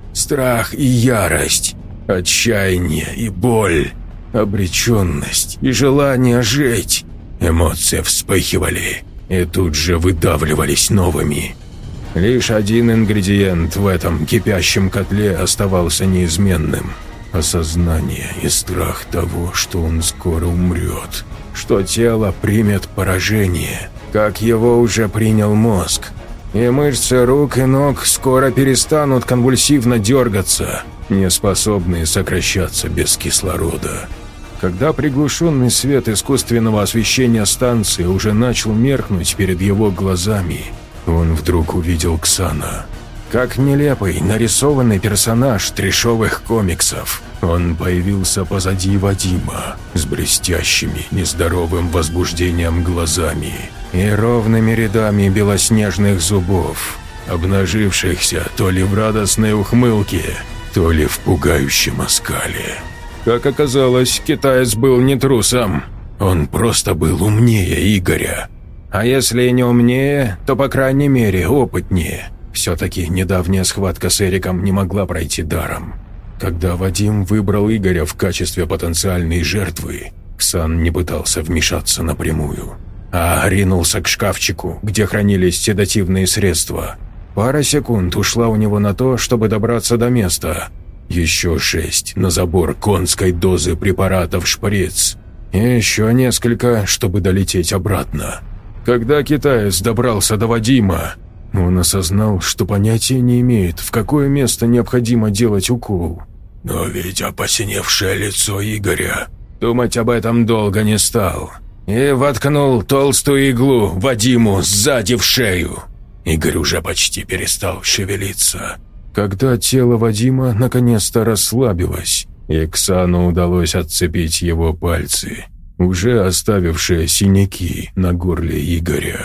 Страх и ярость, отчаяние и боль, обреченность и желание жить. Эмоции вспыхивали и тут же выдавливались новыми. Лишь один ингредиент в этом кипящем котле оставался неизменным – осознание и страх того, что он скоро умрет, что тело примет поражение, как его уже принял мозг, и мышцы рук и ног скоро перестанут конвульсивно дергаться, не способные сокращаться без кислорода. Когда приглушенный свет искусственного освещения станции уже начал меркнуть перед его глазами, он вдруг увидел Ксана. Как нелепый, нарисованный персонаж трешовых комиксов, он появился позади Вадима с блестящими, нездоровым возбуждением глазами и ровными рядами белоснежных зубов, обнажившихся то ли в радостной ухмылке, то ли в пугающем оскале. Как оказалось, китаец был не трусом, он просто был умнее Игоря. А если и не умнее, то по крайней мере опытнее. Все-таки недавняя схватка с Эриком не могла пройти даром. Когда Вадим выбрал Игоря в качестве потенциальной жертвы, Ксан не пытался вмешаться напрямую, а ринулся к шкафчику, где хранились седативные средства. Пара секунд ушла у него на то, чтобы добраться до места. Еще 6 на забор конской дозы препарата в шприц. И еще несколько, чтобы долететь обратно. Когда китаец добрался до Вадима, он осознал, что понятия не имеет, в какое место необходимо делать укол. Но видя посиневшее лицо Игоря, думать об этом долго не стал. И воткнул толстую иглу Вадиму сзади в шею. Игорь уже почти перестал шевелиться. Когда тело Вадима наконец-то расслабилось, Иксану удалось отцепить его пальцы, уже оставившие синяки на горле Игоря.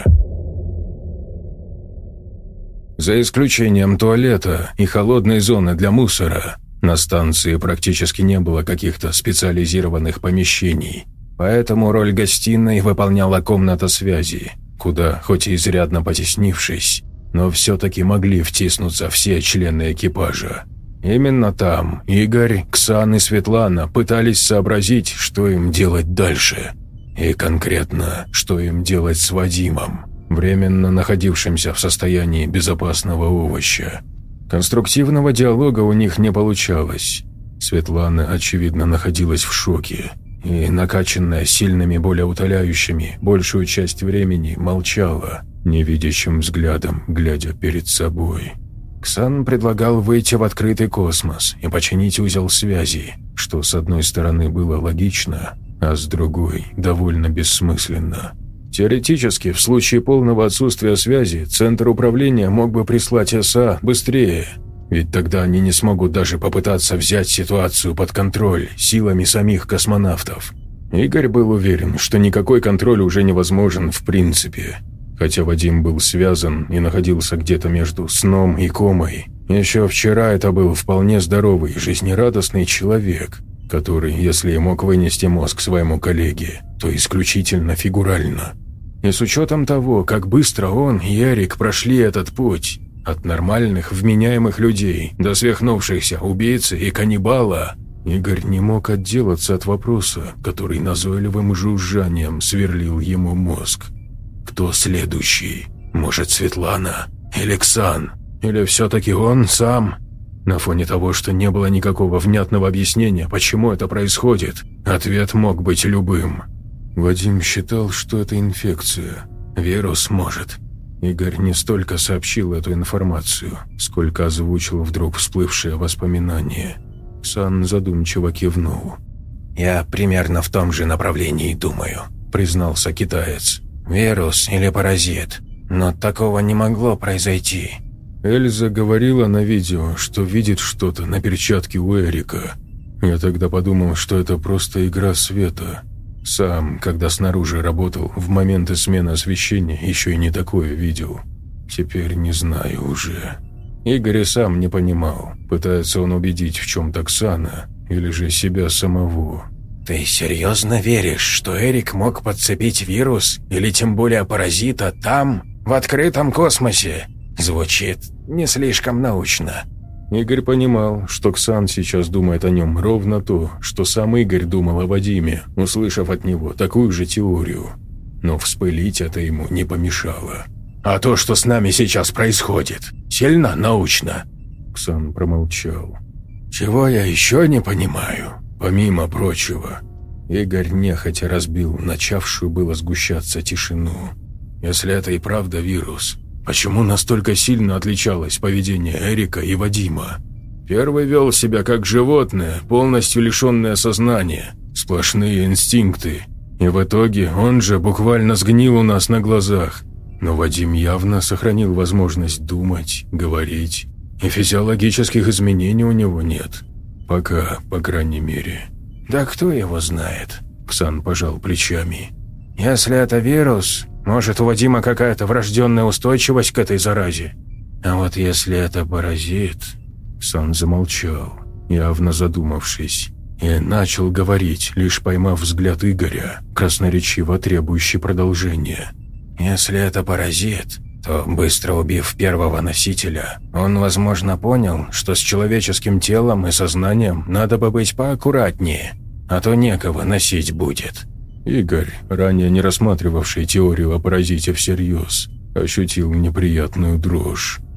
За исключением туалета и холодной зоны для мусора, на станции практически не было каких-то специализированных помещений, поэтому роль гостиной выполняла комната связи, куда, хоть и изрядно потеснившись, но все-таки могли втиснуться все члены экипажа. Именно там Игорь, Ксан и Светлана пытались сообразить, что им делать дальше. И конкретно, что им делать с Вадимом, временно находившимся в состоянии безопасного овоща. Конструктивного диалога у них не получалось. Светлана, очевидно, находилась в шоке и, накачанная сильными болеутоляющими, большую часть времени молчала, невидящим взглядом глядя перед собой. Ксан предлагал выйти в открытый космос и починить узел связи, что с одной стороны было логично, а с другой довольно бессмысленно. Теоретически, в случае полного отсутствия связи, Центр управления мог бы прислать СА быстрее, ведь тогда они не смогут даже попытаться взять ситуацию под контроль силами самих космонавтов. Игорь был уверен, что никакой контроль уже невозможен в принципе. Хотя Вадим был связан и находился где-то между сном и комой, еще вчера это был вполне здоровый, жизнерадостный человек, который, если и мог вынести мозг своему коллеге, то исключительно фигурально. И с учетом того, как быстро он и Эрик прошли этот путь, от нормальных, вменяемых людей до свихнувшихся убийцы и каннибала, Игорь не мог отделаться от вопроса, который назойливым жужжанием сверлил ему мозг. Кто следующий? Может, Светлана? Или Ксан? Или все-таки он сам? На фоне того, что не было никакого внятного объяснения, почему это происходит, ответ мог быть любым. Вадим считал, что это инфекция. Вирус может. Игорь не столько сообщил эту информацию, сколько озвучил вдруг всплывшее воспоминание. Ксан задумчиво кивнул. «Я примерно в том же направлении думаю», — признался китаец. «Вирус или паразит, но такого не могло произойти». Эльза говорила на видео, что видит что-то на перчатке у Эрика. Я тогда подумал, что это просто игра света. Сам, когда снаружи работал, в моменты смены освещения еще и не такое видел. Теперь не знаю уже. Игорь и сам не понимал, пытается он убедить в чем-то Ксана или же себя самого. «Ты серьезно веришь, что Эрик мог подцепить вирус или тем более паразита там, в открытом космосе?» Звучит не слишком научно. Игорь понимал, что Ксан сейчас думает о нем ровно то, что сам Игорь думал о Вадиме, услышав от него такую же теорию. Но вспылить это ему не помешало. «А то, что с нами сейчас происходит, сильно научно?» Ксан промолчал. «Чего я еще не понимаю, помимо прочего?» Игорь нехотя разбил начавшую было сгущаться тишину. «Если это и правда вирус, почему настолько сильно отличалось поведение Эрика и Вадима? Первый вел себя как животное, полностью лишенное сознания, сплошные инстинкты. И в итоге он же буквально сгнил у нас на глазах. Но Вадим явно сохранил возможность думать, говорить. И физиологических изменений у него нет. Пока, по крайней мере». «Да кто его знает?» Ксан пожал плечами. «Если это вирус, может, у Вадима какая-то врожденная устойчивость к этой заразе? А вот если это паразит...» Ксан замолчал, явно задумавшись, и начал говорить, лишь поймав взгляд Игоря, красноречиво требующий продолжения. «Если это паразит, то, быстро убив первого носителя, он, возможно, понял, что с человеческим телом и сознанием надо бы быть поаккуратнее, а то некого носить будет». Игорь, ранее не рассматривавший теорию о паразите всерьез, ощутил неприятную дрожь.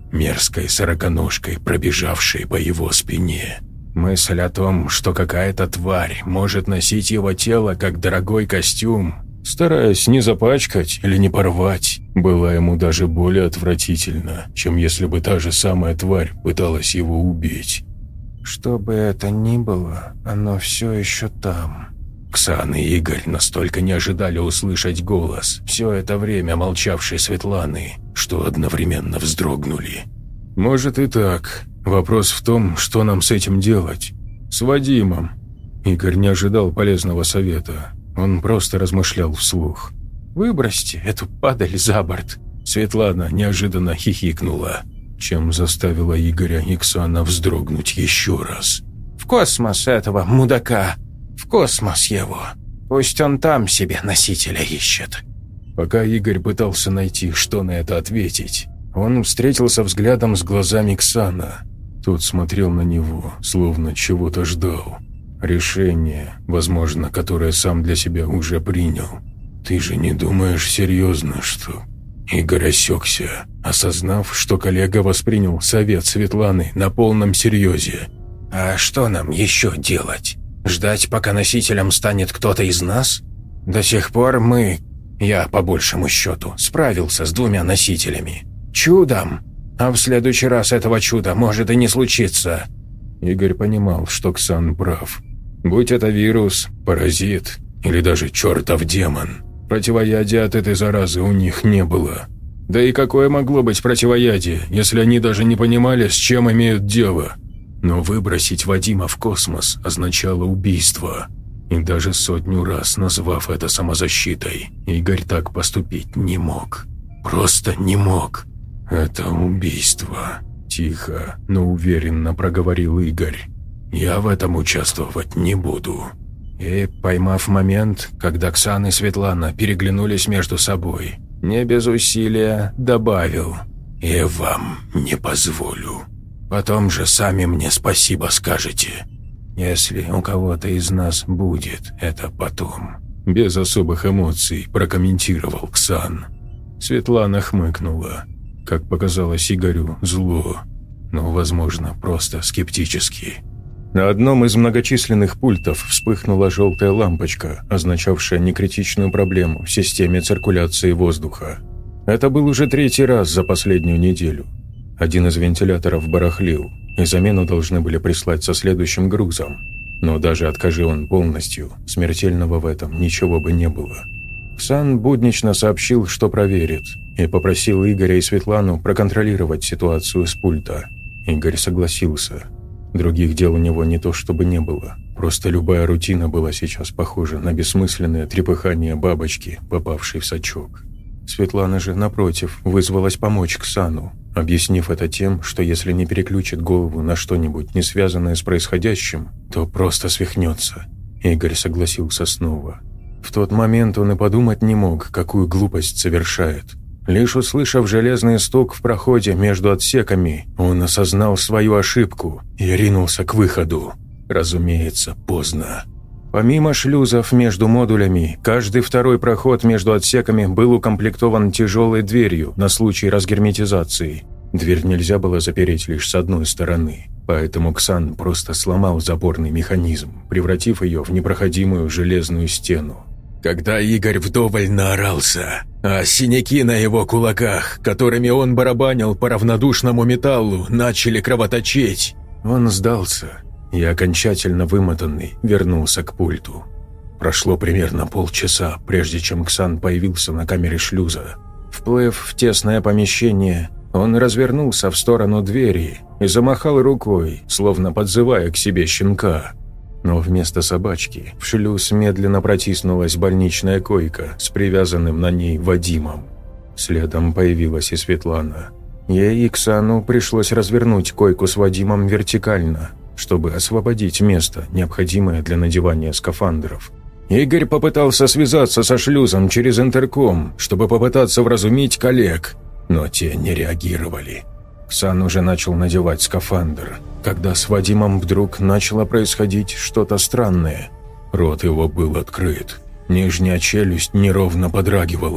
мерзкой сороконожкой, пробежавшей по его спине. Мысль о том, что какая-то тварь может носить его тело как дорогой костюм, стараясь не запачкать или не порвать, была ему даже более отвратительна, чем если бы та же самая тварь пыталась его убить. Что бы это ни было, оно все еще там. Ксан и Игорь настолько не ожидали услышать голос, все это время молчавшей Светланы, что одновременно вздрогнули. Может и так. Вопрос в том, что нам с этим делать. С Вадимом. Игорь не ожидал полезного совета. Он просто размышлял вслух. «Выбросьте эту падаль за борт». Светлана неожиданно хихикнула, чем заставила Игоря и Ксана вздрогнуть еще раз. «В космос этого мудака! В космос его! Пусть он там себе носителя ищет!» Пока Игорь пытался найти, что на это ответить, он встретился взглядом с глазами Ксана. Тот смотрел на него, словно чего-то ждал. Решение, возможно, которое сам для себя уже принял. «Ты же не думаешь серьезно, что...» Игорь осекся, осознав, что коллега воспринял совет Светланы на полном серьезе. «А что нам еще делать? Ждать, пока носителем станет кто-то из нас? До сих пор я, по большему счету, справился с 2 носителями. Чудом! А в следующий раз этого чуда может и не случиться». Игорь понимал, что Ксан прав. Будь это вирус, паразит или даже чертов демон, противоядия от этой заразы у них не было. Да и какое могло быть противоядие, если они даже не понимали, с чем имеют дело? Но выбросить Вадима в космос означало убийство. И даже 100 раз назвав это самозащитой, Игорь так поступить не мог. Просто не мог. «Это убийство», – тихо, но уверенно проговорил Игорь. «Я в этом участвовать не буду». И, поймав момент, когда Ксан и Светлана переглянулись между собой, не без усилия добавил: «И вам не позволю. Потом же сами мне спасибо скажете, если у кого-то из нас будет это потом». Без особых эмоций прокомментировал Ксан. Светлана хмыкнула. Как показалось Игорю, зло, но, возможно, просто скептически. На одном из многочисленных пультов вспыхнула желтая лампочка, означавшая некритичную проблему в системе циркуляции воздуха. Это был уже 3-й раз за последнюю неделю. Один из вентиляторов барахлил, и замену должны были прислать со следующим грузом. Но даже откажи он полностью, смертельного в этом ничего бы не было. Ксан буднично сообщил, что проверит, и попросил Игоря и Светлану проконтролировать ситуацию с пульта. Игорь согласился. Других дел у него не то чтобы не было, просто любая рутина была сейчас похожа на бессмысленное трепыхание бабочки, попавшей в сачок. Светлана же, напротив, вызвалась помочь Ксану, объяснив это тем, что если не переключит голову на что-нибудь не связанное с происходящим, то просто свихнется. Игорь согласился снова. В тот момент он и подумать не мог, какую глупость совершает. Лишь услышав железный стук в проходе между отсеками, он осознал свою ошибку и ринулся к выходу. Разумеется, поздно. Помимо шлюзов между модулями, каждый 2-й проход между отсеками был укомплектован тяжелой дверью на случай разгерметизации. Дверь нельзя было запереть лишь с одной стороны, поэтому Ксан просто сломал запорный механизм, превратив ее в непроходимую железную стену. Когда Игорь вдоволь наорался, а синяки на его кулаках, которыми он барабанил по равнодушному металлу, начали кровоточить, он сдался и, окончательно вымотанный, вернулся к пульту. Прошло примерно полчаса, прежде чем Ксан появился на камере шлюза. Вплыв в тесное помещение, он развернулся в сторону двери и замахал рукой, словно подзывая к себе щенка. Но вместо собачки в шлюз медленно протиснулась больничная койка с привязанным на ней Вадимом. Следом появилась и Светлана. Ей и Ксану пришлось развернуть койку с Вадимом вертикально, чтобы освободить место, необходимое для надевания скафандров. Игорь попытался связаться со шлюзом через интерком, чтобы попытаться вразумить коллег, но те не реагировали. Ксан уже начал надевать скафандр, когда с Вадимом вдруг начало происходить что-то странное. Рот его был открыт, нижняя челюсть неровно подрагивала.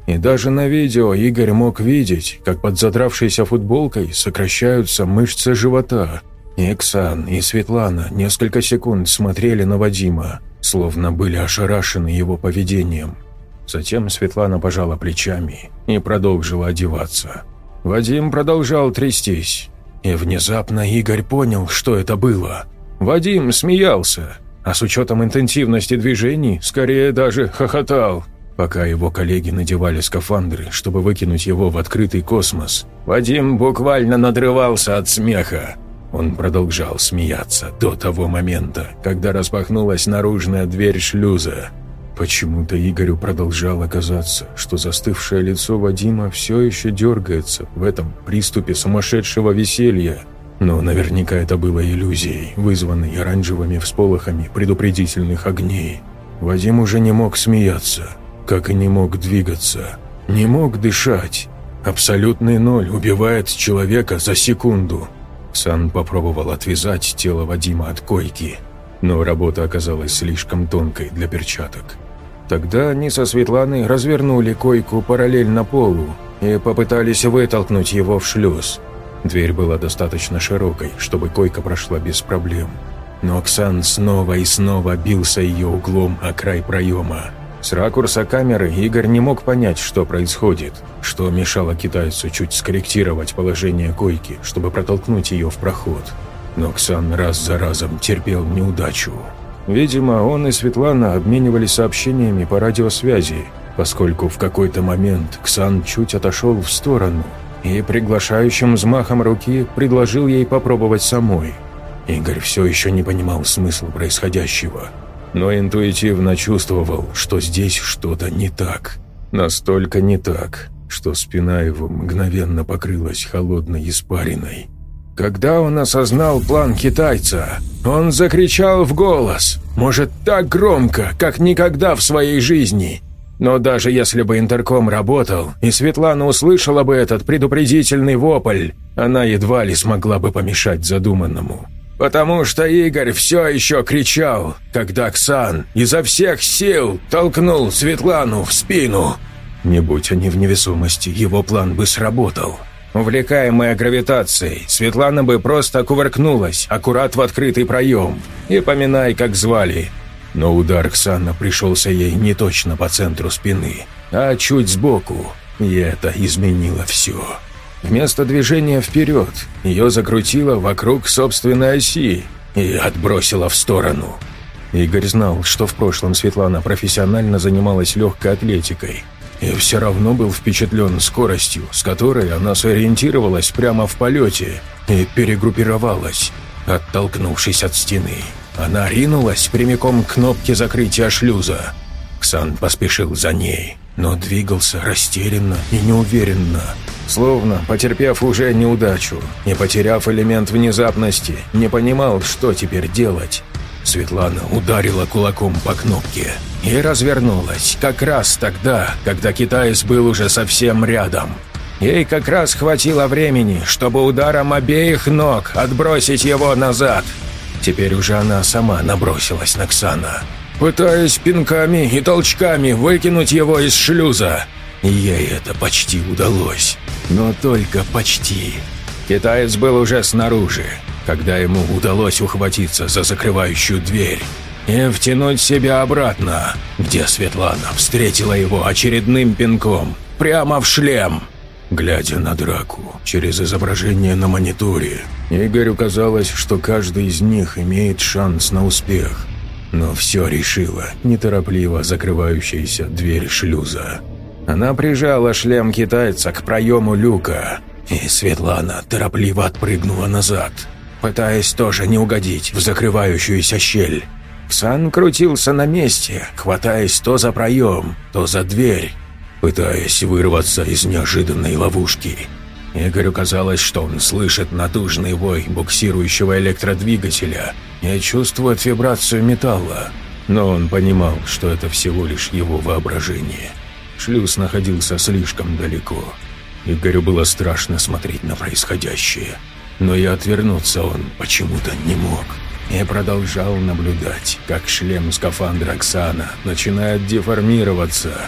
И даже на видео Игорь мог видеть, как под задравшейся футболкой сокращаются мышцы живота. И Оксан, и Светлана несколько секунд смотрели на Вадима, словно были ошарашены его поведением. Затем Светлана пожала плечами и продолжила одеваться. Вадим продолжал трястись. И внезапно Игорь понял, что это было. Вадим смеялся, а с учетом интенсивности движений, скорее даже хохотал. Пока его коллеги надевали скафандры, чтобы выкинуть его в открытый космос, Вадим буквально надрывался от смеха. Он продолжал смеяться до того момента, когда распахнулась наружная дверь шлюза. Почему-то Игорю продолжало казаться, что застывшее лицо Вадима все еще дергается в этом приступе сумасшедшего веселья. Но наверняка это было иллюзией, вызванной оранжевыми всполохами предупредительных огней. Вадим уже не мог смеяться, как и не мог двигаться, не мог дышать. Абсолютный ноль убивает человека за секунду. Оксан попробовал отвязать тело Вадима от койки, но работа оказалась слишком тонкой для перчаток. Тогда они со Светланой развернули койку параллельно полу и попытались вытолкнуть его в шлюз. Дверь была достаточно широкой, чтобы койка прошла без проблем. Но Оксан снова и снова бился ее углом о край проема. С ракурса камеры Игорь не мог понять, что происходит, что мешало китайцу чуть скорректировать положение койки, чтобы протолкнуть ее в проход. Но Оксан раз за разом терпел неудачу. Видимо, он и Светлана обменивались сообщениями по радиосвязи, поскольку в какой-то момент Оксан чуть отошел в сторону и приглашающим взмахом руки предложил ей попробовать самой. Игорь все еще не понимал смысла происходящего, но интуитивно чувствовал, что здесь что-то не так. Настолько не так, что спина его мгновенно покрылась холодной испариной. Когда он осознал план китайца, он закричал в голос, может, так громко, как никогда в своей жизни. Но даже если бы интерком работал, и Светлана услышала бы этот предупредительный вопль, она едва ли смогла бы помешать задуманному. Потому что Игорь все еще кричал, когда Оксан изо всех сил толкнул Светлану в спину. Не будь они в невесомости, его план бы сработал. Увлекаемая гравитацией, Светлана бы просто кувыркнулась аккурат в открытый проем, и поминай, как звали. Но удар Оксана пришелся ей не точно по центру спины, а чуть сбоку, и это изменило все. Вместо движения вперед, ее закрутило вокруг собственной оси и отбросило в сторону. Игорь знал, что в прошлом Светлана профессионально занималась легкой атлетикой, и все равно был впечатлен скоростью, с которой она сориентировалась прямо в полете и перегруппировалась. Оттолкнувшись от стены, она ринулась прямиком к кнопке закрытия шлюза. Оксан поспешил за ней, но двигался растерянно и неуверенно, словно потерпев уже неудачу и потеряв элемент внезапности, не понимал, что теперь делать. Светлана ударила кулаком по кнопке и развернулась как раз тогда, когда китаец был уже совсем рядом. Ей как раз хватило времени, чтобы ударом обеих ног отбросить его назад. Теперь уже она сама набросилась на Оксана, пытаясь пинками и толчками выкинуть его из шлюза. Ей это почти удалось, но только почти. Китаец был уже снаружи, когда ему удалось ухватиться за закрывающую дверь и втянуть себя обратно, где Светлана встретила его очередным пинком прямо в шлем. Глядя на драку через изображение на мониторе, Игорю казалось, что каждый из них имеет шанс на успех. Но все решила неторопливо закрывающаяся дверь шлюза. Она прижала шлем китайца к проему люка, и Светлана торопливо отпрыгнула назад, пытаясь тоже не угодить в закрывающуюся щель. Оксан крутился на месте, хватаясь то за проем, то за дверь, пытаясь вырваться из неожиданной ловушки. Игорю казалось, что он слышит натужный вой буксирующего электродвигателя и чувствует вибрацию металла, но он понимал, что это всего лишь его воображение. Шлюз находился слишком далеко. Игорю было страшно смотреть на происходящее, но и отвернуться он почему-то не мог. И продолжал наблюдать, как шлем скафандра Оксана начинает деформироваться,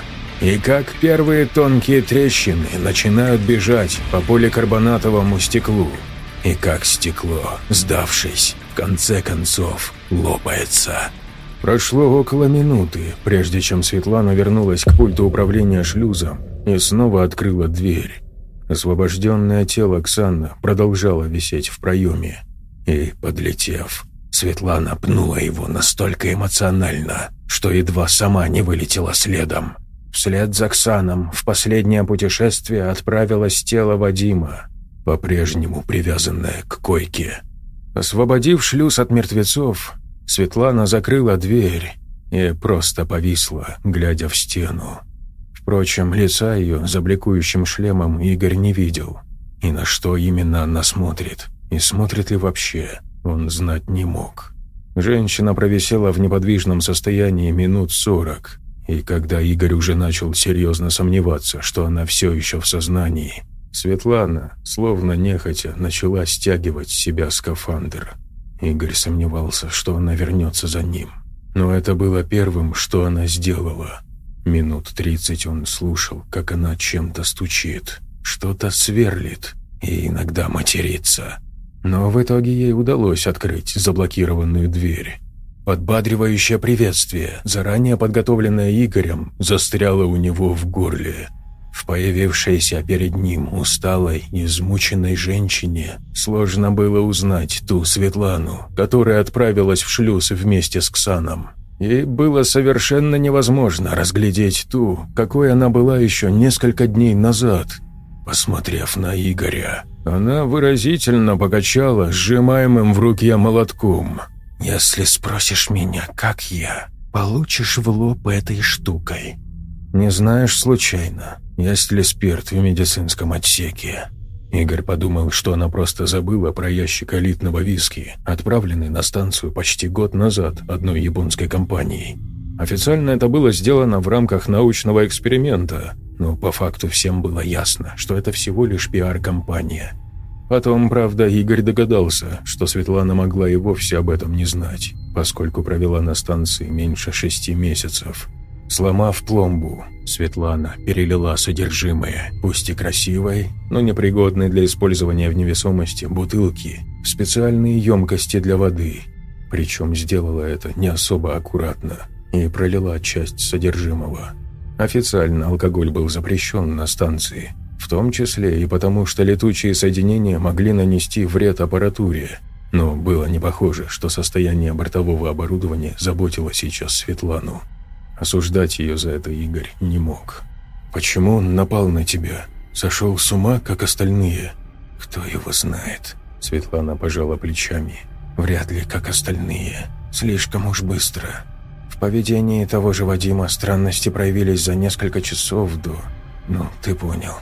и как первые тонкие трещины начинают бежать по поликарбонатовому стеклу, и как стекло, сдавшись, в конце концов лопается. Прошло около минуты, прежде чем Светлана вернулась к пульту управления шлюзом и снова открыла дверь. Освобожденное тело Ксана продолжало висеть в проеме. И, подлетев, Светлана пнула его настолько эмоционально, что едва сама не вылетела следом. Вслед за Ксаном в последнее путешествие отправилось тело Вадима, по-прежнему привязанное к койке. Освободив шлюз от мертвецов, Светлана закрыла дверь и просто повисла, глядя в стену. Впрочем, лица ее за бликующим шлемом Игорь не видел. И на что именно она смотрит, и смотрит ли вообще, он знать не мог. Женщина провисела в неподвижном состоянии минут 40, и когда Игорь уже начал серьезно сомневаться, что она все еще в сознании, Светлана, словно нехотя, начала стягивать с себя скафандр. Игорь сомневался, что она вернется за ним. Но это было первым, что она сделала. Минут 30 он слушал, как она чем-то стучит, что-то сверлит и иногда матерится. Но в итоге ей удалось открыть заблокированную дверь. Подбадривающее приветствие, заранее подготовленное Игорем, застряло у него в горле. В появившейся перед ним усталой, измученной женщине сложно было узнать ту Светлану, которая отправилась в шлюз вместе с Ксаном. Ей было совершенно невозможно разглядеть ту, какой она была еще несколько дней назад. Посмотрев на Игоря, она выразительно покачала сжимаемым в руке молотком. «Если спросишь меня, как я, получишь в лоб этой штукой. Не знаешь случайно, есть ли спирт в медицинском отсеке?» Игорь подумал, что она просто забыла про ящик элитного виски, отправленный на станцию почти год назад одной японской компанией. Официально это было сделано в рамках научного эксперимента, но по факту всем было ясно, что это всего лишь пиар-компания. Потом, правда, Игорь догадался, что Светлана могла и вовсе об этом не знать, поскольку провела на станции меньше 6 месяцев. Сломав пломбу, Светлана перелила содержимое, пусть и красивой, но непригодной для использования в невесомости бутылки, в специальные емкости для воды. Причем сделала это не особо аккуратно и пролила часть содержимого. Официально алкоголь был запрещен на станции, в том числе и потому, что летучие соединения могли нанести вред аппаратуре. Но было не похоже, что состояние бортового оборудования заботило сейчас Светлану. Осуждать ее за это Игорь не мог. «Почему он напал на тебя? Сошел с ума, как остальные?» «Кто его знает?» Светлана пожала плечами. «Вряд ли, как остальные. Слишком уж быстро. В поведении того же Вадима странности проявились за несколько часов до... Ну, ты понял.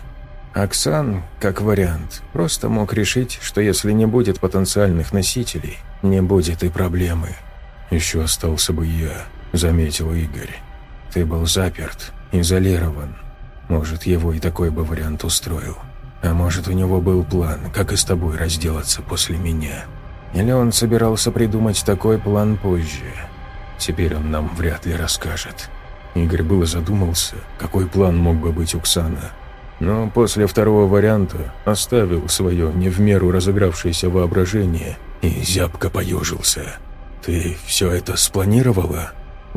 Оксан, как вариант, просто мог решить, что если не будет потенциальных носителей, не будет и проблемы. Еще остался бы я», — заметил Игорь. «Ты был заперт, изолирован. Может, его и такой бы вариант устроил. А может, у него был план, как и с тобой разделаться после меня. Или он собирался придумать такой план позже. Теперь он нам вряд ли расскажет». Игорь было задумался, какой план мог бы быть у Ксана. Но после второго варианта оставил свое не в меру разыгравшееся воображение и зябко поежился. «Ты все это спланировала?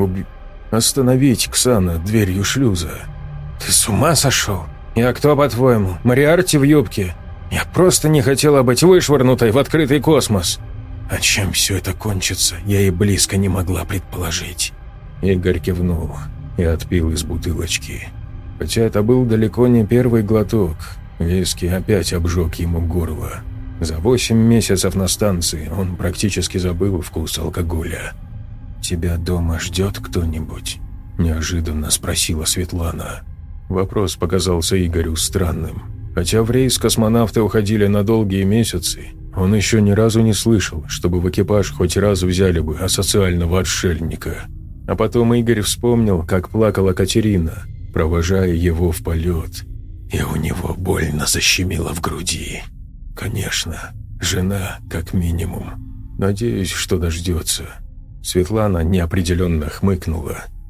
Остановить Ксана дверью шлюза?» «Ты с ума сошел? Я кто, по-твоему, Мориарти в юбке? Я просто не хотела быть вышвырнутой в открытый космос». «А чем все это кончится, я и близко не могла предположить». Игорь кивнул и отпил из бутылочки. Хотя это был далеко не первый глоток, виски опять обжег ему горло. За 8 месяцев на станции он практически забыл вкус алкоголя. «Тебя дома ждет кто-нибудь?» – неожиданно спросила Светлана. Вопрос показался Игорю странным. Хотя в рейс космонавты уходили на долгие месяцы, он еще ни разу не слышал, чтобы в экипаж хоть раз взяли бы асоциального отшельника. А потом Игорь вспомнил, как плакала Катерина, провожая его в полет, и у него больно защемило в груди. Конечно, жена как минимум. Надеюсь, что дождется. Светлана неопределенно хмыкнула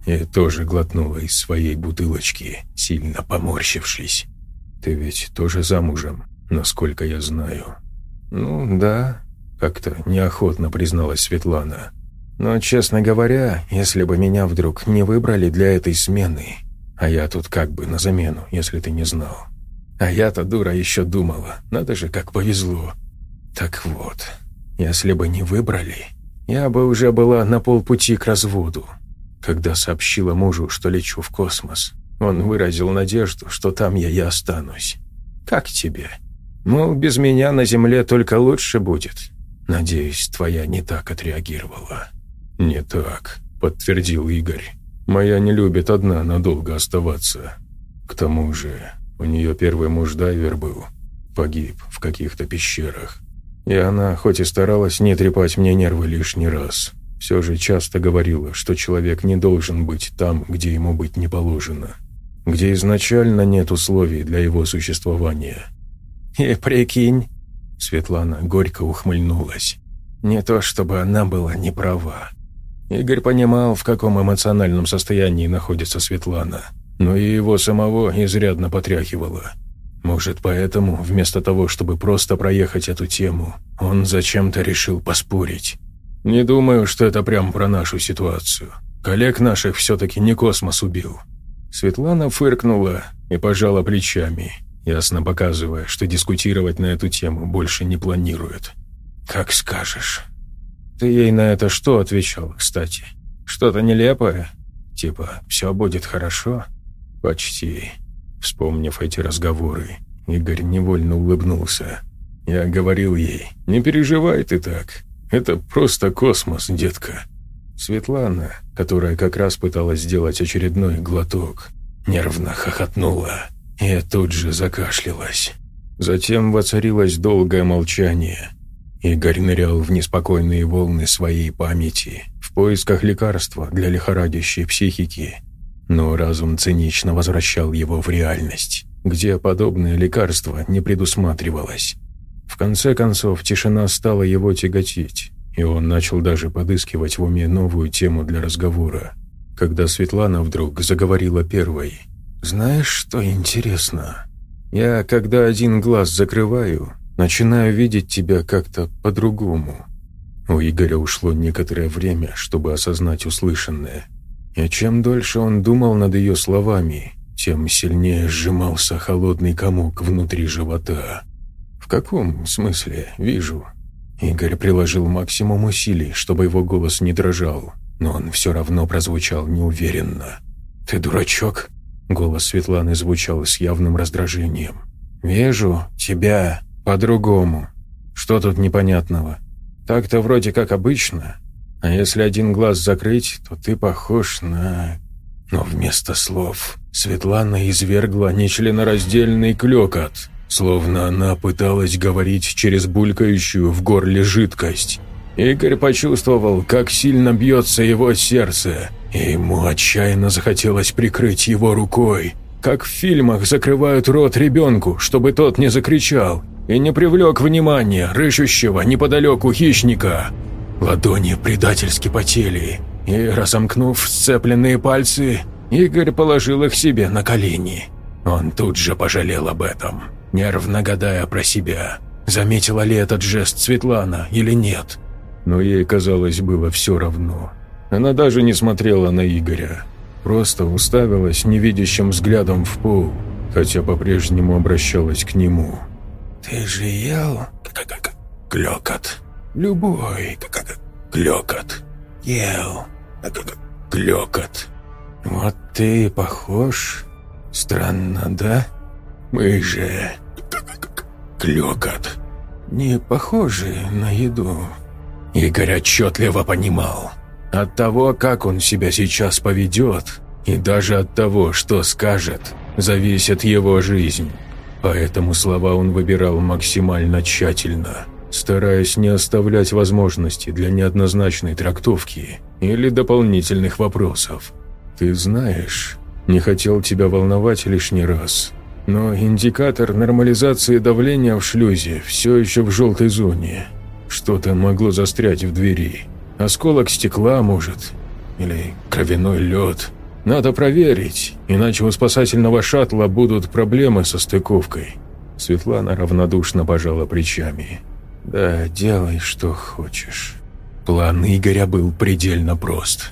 и тоже глотнула из своей бутылочки, сильно поморщившись. «Ты ведь тоже замужем, насколько я знаю». «Ну да», – как-то неохотно призналась Светлана. «Но, честно говоря, если бы меня вдруг не выбрали для этой смены, а я тут как бы на замену, если ты не знал. А я-то, дура, еще думала, надо же, как повезло. Так вот, если бы не выбрали, я бы уже была на полпути к разводу. Когда сообщила мужу, что лечу в космос, он выразил надежду, что там я и останусь. Как тебе? Мол, без меня на Земле только лучше будет. Надеюсь, твоя не так отреагировала». «Не так», – подтвердил Игорь. «Моя не любит одна надолго оставаться. К тому же у нее первый муж дайвер был, погиб в каких-то пещерах. И она, хоть и старалась не трепать мне нервы лишний раз, все же часто говорила, что человек не должен быть там, где ему быть не положено, где изначально нет условий для его существования». «И прикинь», – Светлана горько ухмыльнулась, – «не то чтобы она была не права». Игорь понимал, в каком эмоциональном состоянии находится Светлана, но и его самого изрядно потряхивало. Может, поэтому, вместо того, чтобы просто проехать эту тему, он зачем-то решил поспорить. «Не думаю, что это прям про нашу ситуацию. Коллег наших все-таки не космос убил». Светлана фыркнула и пожала плечами, ясно показывая, что дискутировать на эту тему больше не планирует. «Как скажешь». «Ты ей на это что отвечал, кстати? Что-то нелепое? Типа, все будет хорошо?» «Почти». Вспомнив эти разговоры, Игорь невольно улыбнулся. «Я говорил ей, не переживай ты так. Это просто космос, детка». Светлана, которая как раз пыталась сделать очередной глоток, нервно хохотнула и тут же закашлялась. Затем воцарилось долгое молчание. Игорь нырял в неспокойные волны своей памяти в поисках лекарства для лихорадящей психики, но разум цинично возвращал его в реальность, где подобное лекарство не предусматривалось. В конце концов, тишина стала его тяготить, и он начал даже подыскивать в уме новую тему для разговора, когда Светлана вдруг заговорила первой. «Знаешь, что интересно? Я, когда один глаз закрываю, начинаю видеть тебя как-то по-другому». У Игоря ушло некоторое время, чтобы осознать услышанное. И чем дольше он думал над ее словами, тем сильнее сжимался холодный комок внутри живота. «В каком смысле? Вижу». Игорь приложил максимум усилий, чтобы его голос не дрожал, но он все равно прозвучал неуверенно. «Ты дурачок?» Голос Светланы звучал с явным раздражением. «Вижу тебя по-другому. Что тут непонятного? Так-то вроде как обычно. А если один глаз закрыть, то ты похож на...» Но вместо слов Светлана извергла нечленораздельный клёкот, словно она пыталась говорить через булькающую в горле жидкость. Игорь почувствовал, как сильно бьется его сердце, и ему отчаянно захотелось прикрыть его рукой, как в фильмах закрывают рот ребенку, чтобы тот не закричал и не привлек внимания рыщущего неподалеку хищника. Ладони предательски потели, и, разомкнув сцепленные пальцы, Игорь положил их себе на колени. Он тут же пожалел об этом, нервно гадая про себя, заметила ли этот жест Светлана или нет. Но ей, казалось, было все равно. Она даже не смотрела на Игоря, просто уставилась невидящим взглядом в пол, хотя по-прежнему обращалась к нему. «Ты же ел?» Клёкот. «Любой клёкот. Ел. Клёкот. Вот ты похож. Странно, да? Мы же... Клёкот. Не похожи на еду». Игорь отчетливо понимал. От того, как он себя сейчас поведет, и даже от того, что скажет, зависит его жизнь. Поэтому слова он выбирал максимально тщательно, стараясь не оставлять возможности для неоднозначной трактовки или дополнительных вопросов. «Ты знаешь, не хотел тебя волновать лишний раз, но индикатор нормализации давления в шлюзе все еще в желтой зоне. Что-то могло застрять в двери. Осколок стекла, может. Или кровяной лед? Надо проверить, иначе у спасательного шаттла будут проблемы со стыковкой». Светлана равнодушно пожала плечами. «Да, делай, что хочешь». План Игоря был предельно прост.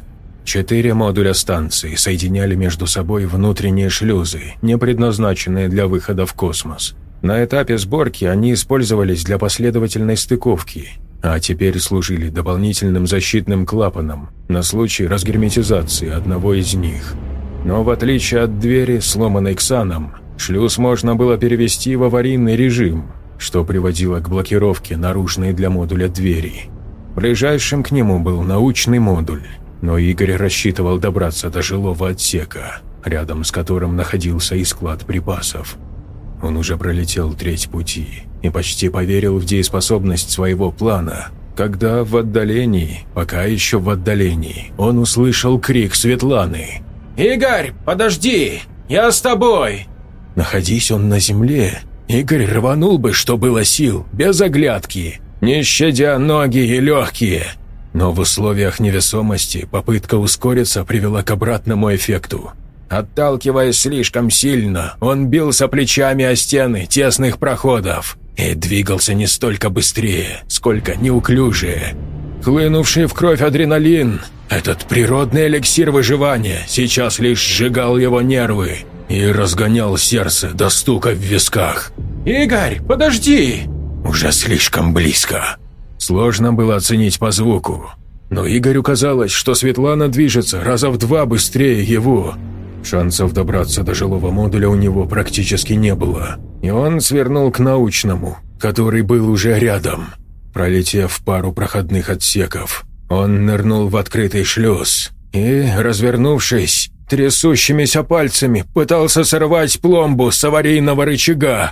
4 модуля станции соединяли между собой внутренние шлюзы, не предназначенные для выхода в космос. На этапе сборки они использовались для последовательной стыковки, а теперь служили дополнительным защитным клапаном на случай разгерметизации одного из них. Но в отличие от двери, сломанной Ксаном, шлюз можно было перевести в аварийный режим, что приводило к блокировке наружной для модуля двери. Ближайшим к нему был научный модуль, но Игорь рассчитывал добраться до жилого отсека, рядом с которым находился и склад припасов. Он уже пролетел треть пути и почти поверил в дееспособность своего плана, когда в отдалении, пока еще в отдалении, он услышал крик Светланы. «Игорь, подожди! Я с тобой!» Находись он на земле, Игорь рванул бы, что было сил, без оглядки, не щадя ноги и легкие. Но в условиях невесомости попытка ускориться привела к обратному эффекту. Отталкиваясь слишком сильно, он бился плечами о стены тесных проходов и двигался не столько быстрее, сколько неуклюжее. Хлынувший в кровь адреналин, этот природный эликсир выживания, сейчас лишь сжигал его нервы и разгонял сердце до стука в висках. «Игорь, подожди!» Уже слишком близко. Сложно было оценить по звуку, но Игорю казалось, что Светлана движется раза в 2 быстрее его. Шансов добраться до жилого модуля у него практически не было, и он свернул к научному, который был уже рядом. Пролетев пару проходных отсеков, он нырнул в открытый шлюз и, развернувшись, трясущимися пальцами пытался сорвать пломбу с аварийного рычага.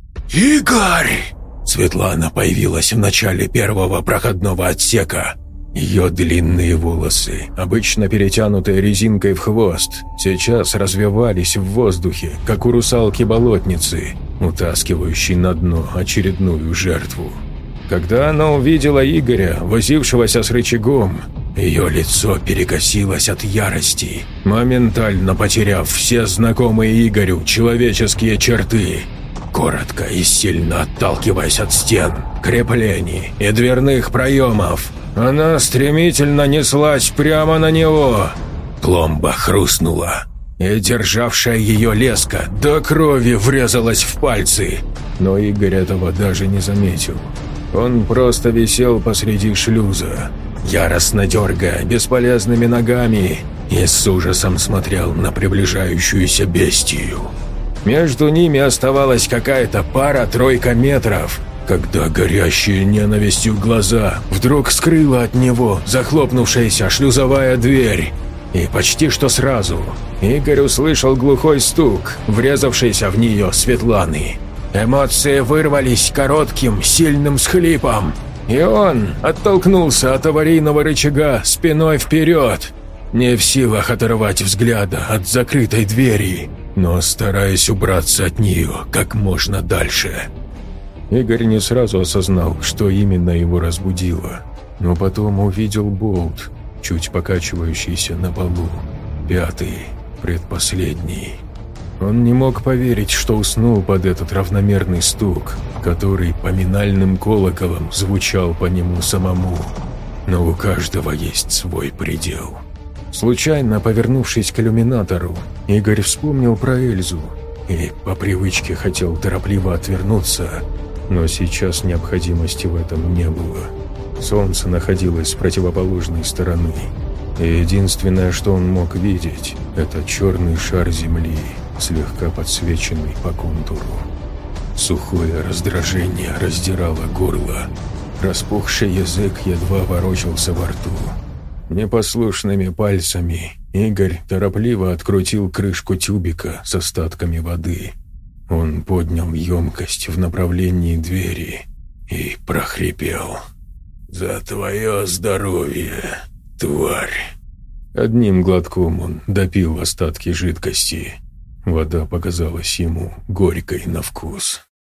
«Игорь!» Светлана появилась в начале первого проходного отсека. Ее длинные волосы, обычно перетянутые резинкой в хвост, сейчас развивались в воздухе, как у русалки-болотницы, утаскивающей на дно очередную жертву. Когда она увидела Игоря, возившегося с рычагом, ее лицо перекосилось от ярости, моментально потеряв все знакомые Игорю человеческие черты. Коротко и сильно отталкиваясь от стен, креплений и дверных проемов, она стремительно неслась прямо на него. Пломба хрустнула, и державшая ее леска до крови врезалась в пальцы. Но Игорь этого даже не заметил. Он просто висел посреди шлюза, яростно дергая бесполезными ногами, и с ужасом смотрел на приближающуюся бестию. Между ними оставалась какая-то пара-тройка метров, когда горящие ненавистью глаза вдруг скрыла от него захлопнувшаяся шлюзовая дверь. И почти что сразу Игорь услышал глухой стук, врезавшийся в нее Светланы. Эмоции вырвались коротким, сильным всхлипом, и он оттолкнулся от аварийного рычага спиной вперед, не в силах оторвать взгляда от закрытой двери, но стараясь убраться от нее как можно дальше. Игорь не сразу осознал, что именно его разбудило, но потом увидел болт, чуть покачивающийся на полу, 5-й, предпоследний. Он не мог поверить, что уснул под этот равномерный стук, который поминальным колоколом звучал по нему самому. Но у каждого есть свой предел. Случайно повернувшись к иллюминатору, Игорь вспомнил про Эльзу и по привычке хотел торопливо отвернуться, но сейчас необходимости в этом не было. Солнце находилось с противоположной стороны, и единственное, что он мог видеть, это черный шар земли, слегка подсвеченный по контуру. Сухое раздражение раздирало горло, распухший язык едва ворочался во рту. Непослушными пальцами Игорь торопливо открутил крышку тюбика с остатками воды. Он поднял емкость в направлении двери и прохрипел: «За твое здоровье, тварь!» Одним глотком он допил остатки жидкости. Вода показалась ему горькой на вкус.